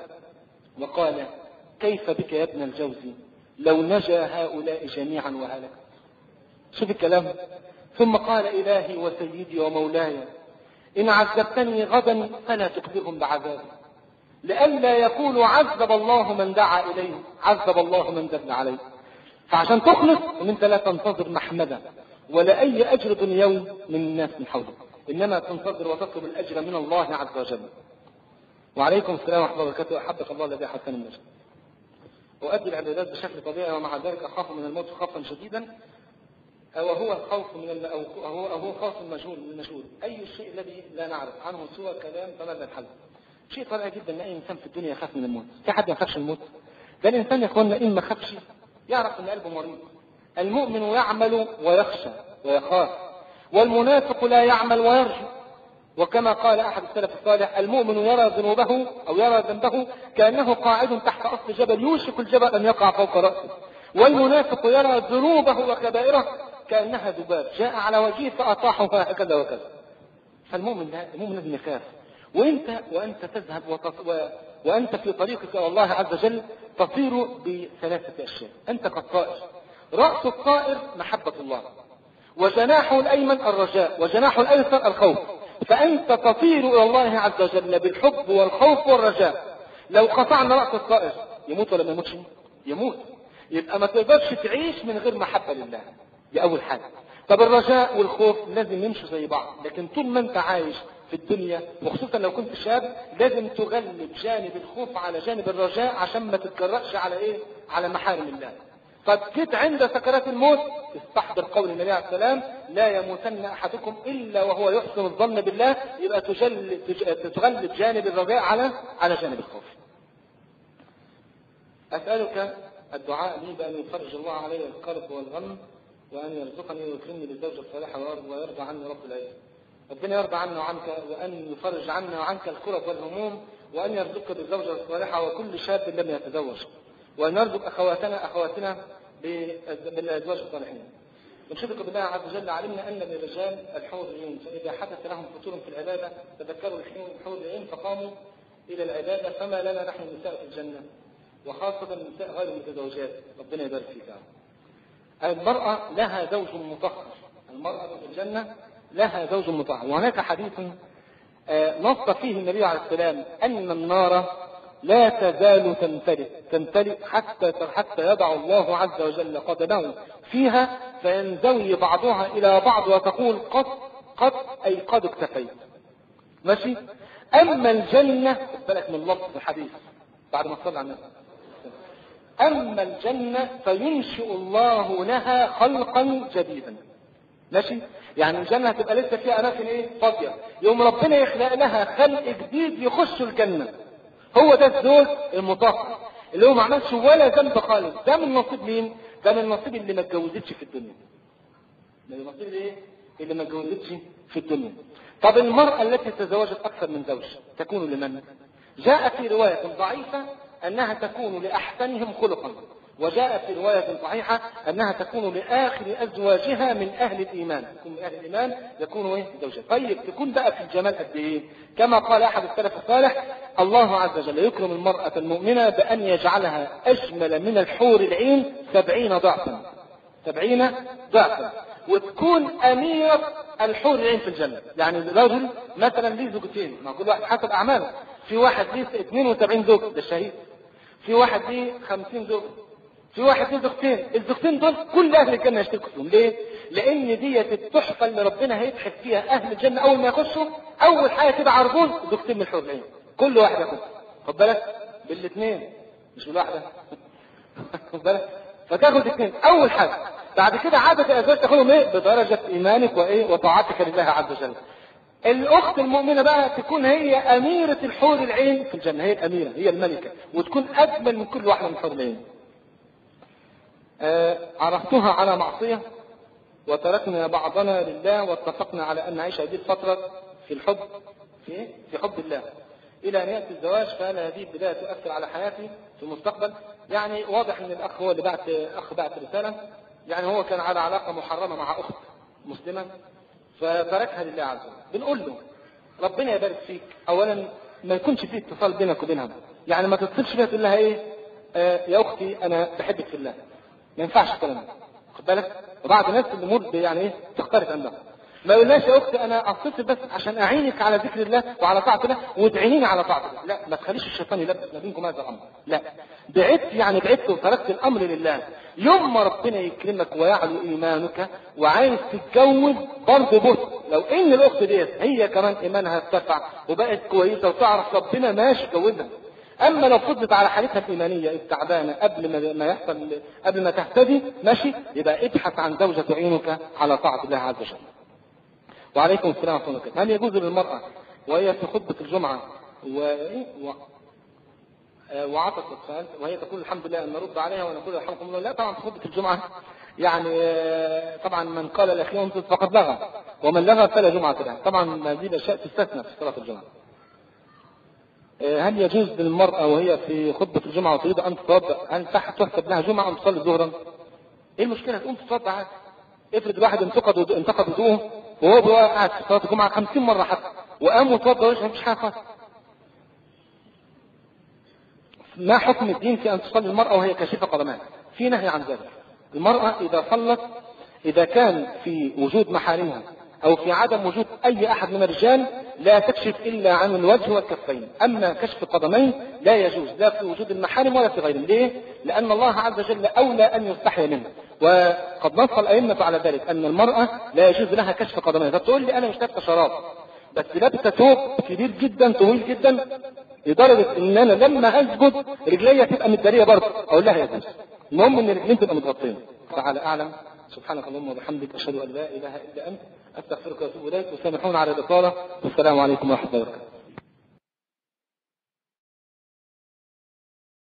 وقال كيف بك يا ابن الجوزي لو نجا هؤلاء جميعا وهلك. شوف الكلام. ثم قال الهي وسيدي ومولاي ان عذبتني غدا فلا تخبرهم بعذابي، لئلا يقولوا عذب الله من دعا اليه، عذب الله من دل عليه. فعشان تخلص ان انت لا تنتظر محمدا ولا اي اجر دنيوي من الناس من حولك، انما تنتظر وتطلب الاجر من الله عز وجل. وعليكم السلام ورحمه الله وبركاته. احبك الله الذي حسن النجم. أؤدي العبادات بشكل طبيعي ومع ذلك أخاف من الموت خوفا شديدا، أو هو الخوف من ال... أو هو هو خوف المجهول من المجهول، أي الشيء الذي لا نعرف عنه سوى كلام فماذا الحل؟ شيء طبيعي جدا ان اي انسان في الدنيا يخاف من الموت، في حد ما يخافش من الموت؟ ده الانسان يا اخوانا ان ما خافش يعرف ان قلبه مريض. المؤمن يعمل ويخشى ويخاف، والمنافق لا يعمل ويرجو. وكما قال أحد السلف الصالح: المؤمن يرى ذنوبه أو يرى ذنبه كأنه قاعد تحت أصل جبل يوشك الجبل أن يقع فوق رأسه، والمنافق يرى ذنوبه وكبائره كأنها ذباب جاء على وجهه فأطاحه هكذا وكذا. فالمؤمن المؤمن لازم يخاف. وانت وانت تذهب وتص... و... وانت في طريقك الى الله عز وجل تطير بثلاثه اشياء. انت كالطائر، راس الطائر محبه الله، وجناحه الايمن الرجاء، وجناحه الايسر الخوف. فانت تطير الى الله عز وجل بالحب والخوف والرجاء. لو قطعنا راس الطائر يموت ولا ما يموتش؟ يموت. يبقى ما تقدرش تعيش من غير محبه لله، دي اول حاجه. طب الرجاء والخوف لازم يمشوا زي بعض، لكن طول ما انت عايش في الدنيا وخصوصا لو كنت شاب لازم تغلب جانب الخوف على جانب الرجاء عشان ما تتجرأش على ايه؟ على محارم الله. طب جيت عند سكرات الموت استحضر قول النبي عليه السلام: لا يموتن احدكم الا وهو يحسن الظن بالله. يبقى تجل تغلب جانب الرجاء على على جانب الخوف. اسالك الدعاء لي بان يفرج الله علي الكرب والغم، وان يرزقني ويكرمني بالزوجه الصالحه ويرضى عني رب العزه. ربنا يرضى عنا وعنك، وأن يفرج عنا وعنك الكرب والهموم، وأن يرزقك بالزوجة الصالحة وكل شاب لم يتزوج، وأن يرزق أخواتنا أخواتنا بالأزواج الصالحين. نشهدك بالله عز وجل علمنا أن للرجال الحور العين، فإذا حدث لهم فتور في العبادة تذكروا الحور العين فقاموا إلى العبادة، فما لنا نحن النساء في الجنة، وخاصة النساء غير المتزوجات. ربنا يبارك فيك. المرأة لها زوج مطهر، المرأة في الجنة لها زوج مطهر. وهناك حديث نص فيه النبي عليه السلام أن النار لا تزال تمتلئ تمتلئ حتى حتى يضع الله عز وجل قدمه فيها فينزوي بعضها إلى بعض وتقول قد قد أي قد اكتفيت. ماشي. أما الجنة، بالك من لفظ الحديث بعد ما صلى على النبي، أما الجنة فينشئ الله لها خلقا جديدا. ماشي. يعني الجنة هتبقى لسه فيها أماكن إيه؟ فاضية. يوم ربنا يخلق لها خلق جديد يخش الجنة. هو ده الزوج المطهر اللي هو ما عملش ولا ذنب خالص. ده من نصيب مين؟ ده من نصيب اللي ما اتجوزتش في الدنيا. ده من نصيب ايه؟ اللي ما اتجوزتش في الدنيا. طب المرأة التي تزوجت أكثر من زوج تكون لمن؟ جاء في رواية ضعيفة أنها تكون لأحسنهم خلقا، وجاء في رواية صحيحة أنها تكون لآخر أزواجها من أهل الإيمان. تكون من أهل الإيمان يكونوا إيه؟ زوجها. طيب تكون بقى في الجمال قد إيه؟ كما قال أحد السلف الصالح: الله عز وجل يكرم المرأة المؤمنة بأن يجعلها أجمل من الحور العين سبعين ضعفا. سبعين ضعفا. وتكون أمير الحور العين في الجنة. يعني الرجل مثلا ليه زوجتين، مع كل واحد حسب أعماله. في واحد ليه اثنين وسبعين زوج، ده الشهيد. في واحد ليه خمسين زوج. في واحد ليه زوجتين. الزوجتين دول كل اهل الجنه يشتركوا فيهم. ليه؟ لان ديت التحفه اللي ربنا هيتحف فيها اهل الجنه اول ما يخشوا. اول حاجه كده عربون زوجتين من الحور العين، كل واحد ياخد. خد بالك بالاثنين مش بالواحده. خد بالك. فتاخد اثنين اول حاجه. بعد كده عدد الازواج تاخدهم ايه؟ بدرجه ايمانك وايه؟ وطاعتك لله عز وجل. الاخت المؤمنه بقى تكون هي اميره الحور العين في الجنه، هي الاميره، هي الملكه، وتكون اجمل من كل واحده من الحور العين. آه عرفتها على معصية وتركنا بعضنا لله واتفقنا على أن نعيش هذه الفترة في الحب في في حب الله إلى أن يأتي الزواج. فهل هذه البداية تؤثر على حياتي في المستقبل؟ يعني واضح أن الأخ هو اللي بعت أخ بعت رسالة، يعني هو كان على علاقة محرمة مع أخت مسلمة فتركها لله عز وجل. بنقول له ربنا يبارك فيك. أولا ما يكونش فيه اتصال بينك وبينها، يعني ما تتصلش بيها تقول لها إيه آه يا أختي أنا بحبك في الله. ما ينفعش الكلام ده. خد بالك. وبعض الناس الامور يعني ايه تختلف عندها. ما يقولناش يا اختي انا اتصل بس عشان اعينك على ذكر الله وعلى طاعه الله وتعينيني على طاعه الله. لا، ما تخليش الشيطان يلبس ما بينكم هذا الامر. لا، بعدت يعني بعدت وتركت الامر لله. يوم ما ربنا يكرمك ويعلو ايمانك وعايز تتجوز برضه بص، لو ان الاخت ديت هي كمان ايمانها ارتفع وبقت كويسه وتعرف ربنا ماشي جوزها. اما لو فضلت على حالتها الايمانيه التعبانه قبل ما يحصل قبل ما تهتدي ماشي، يبقى ابحث عن زوجه تعينك على طاعه الله عز وجل. وعليكم السلام ورحمه الله وبركاته. هل يجوز للمراه وهي في خطبه الجمعه و... و... وعطت السؤال وهي تقول الحمد لله ان نرد عليها ونقول الحمد لله؟ لا طبعا في خطبه الجمعه يعني طبعا من قال الاخير فقد لغى. ومن لغى فلا جمعة له. طبعا هذه الأشياء تستثنى في صلاة الجمعة. هل يجوز للمرأة وهي في خطبة الجمعة وتريد أن تتوضأ أن تحسب لها جمعة أم تصلي ظهرا؟ إيه المشكلة؟ تقوم تتوضأ عادي. افرض واحد انتقد انتقد وضوءه وهو قاعد في صلاة الجمعة خمسين مرة حتى وقام وتوضأ وجهه مش حاجة. ما حكم الدين في أن تصلي المرأة وهي كاشفة قدمها؟ في نهي عن ذلك. المرأة إذا صلت إذا كان في وجود محارمها أو في عدم وجود أي أحد من الرجال لا تكشف إلا عن الوجه والكفين. أما كشف القدمين لا يجوز لا في وجود المحارم ولا في غيرهم. ليه؟ لأن الله عز وجل أولى أن يستحي منه، وقد نص الأئمة على ذلك أن المرأة لا يجوز لها كشف قدمين. فتقول لي أنا مش لابسة شراب بس لابسة ثوب كبير جدا طويل جدا لدرجة إن أنا لما أسجد رجليا تبقى متدارية برضه، أقول لها يجوز. المهم إن رجلين تبقى متغطية. تعالى أعلم. سبحانك اللهم وبحمدك أشهد أن لا إله إلا أنت أستغفرك وأتوب إليك. وسامحونا على الإطالة والسلام عليكم ورحمة الله وبركاته.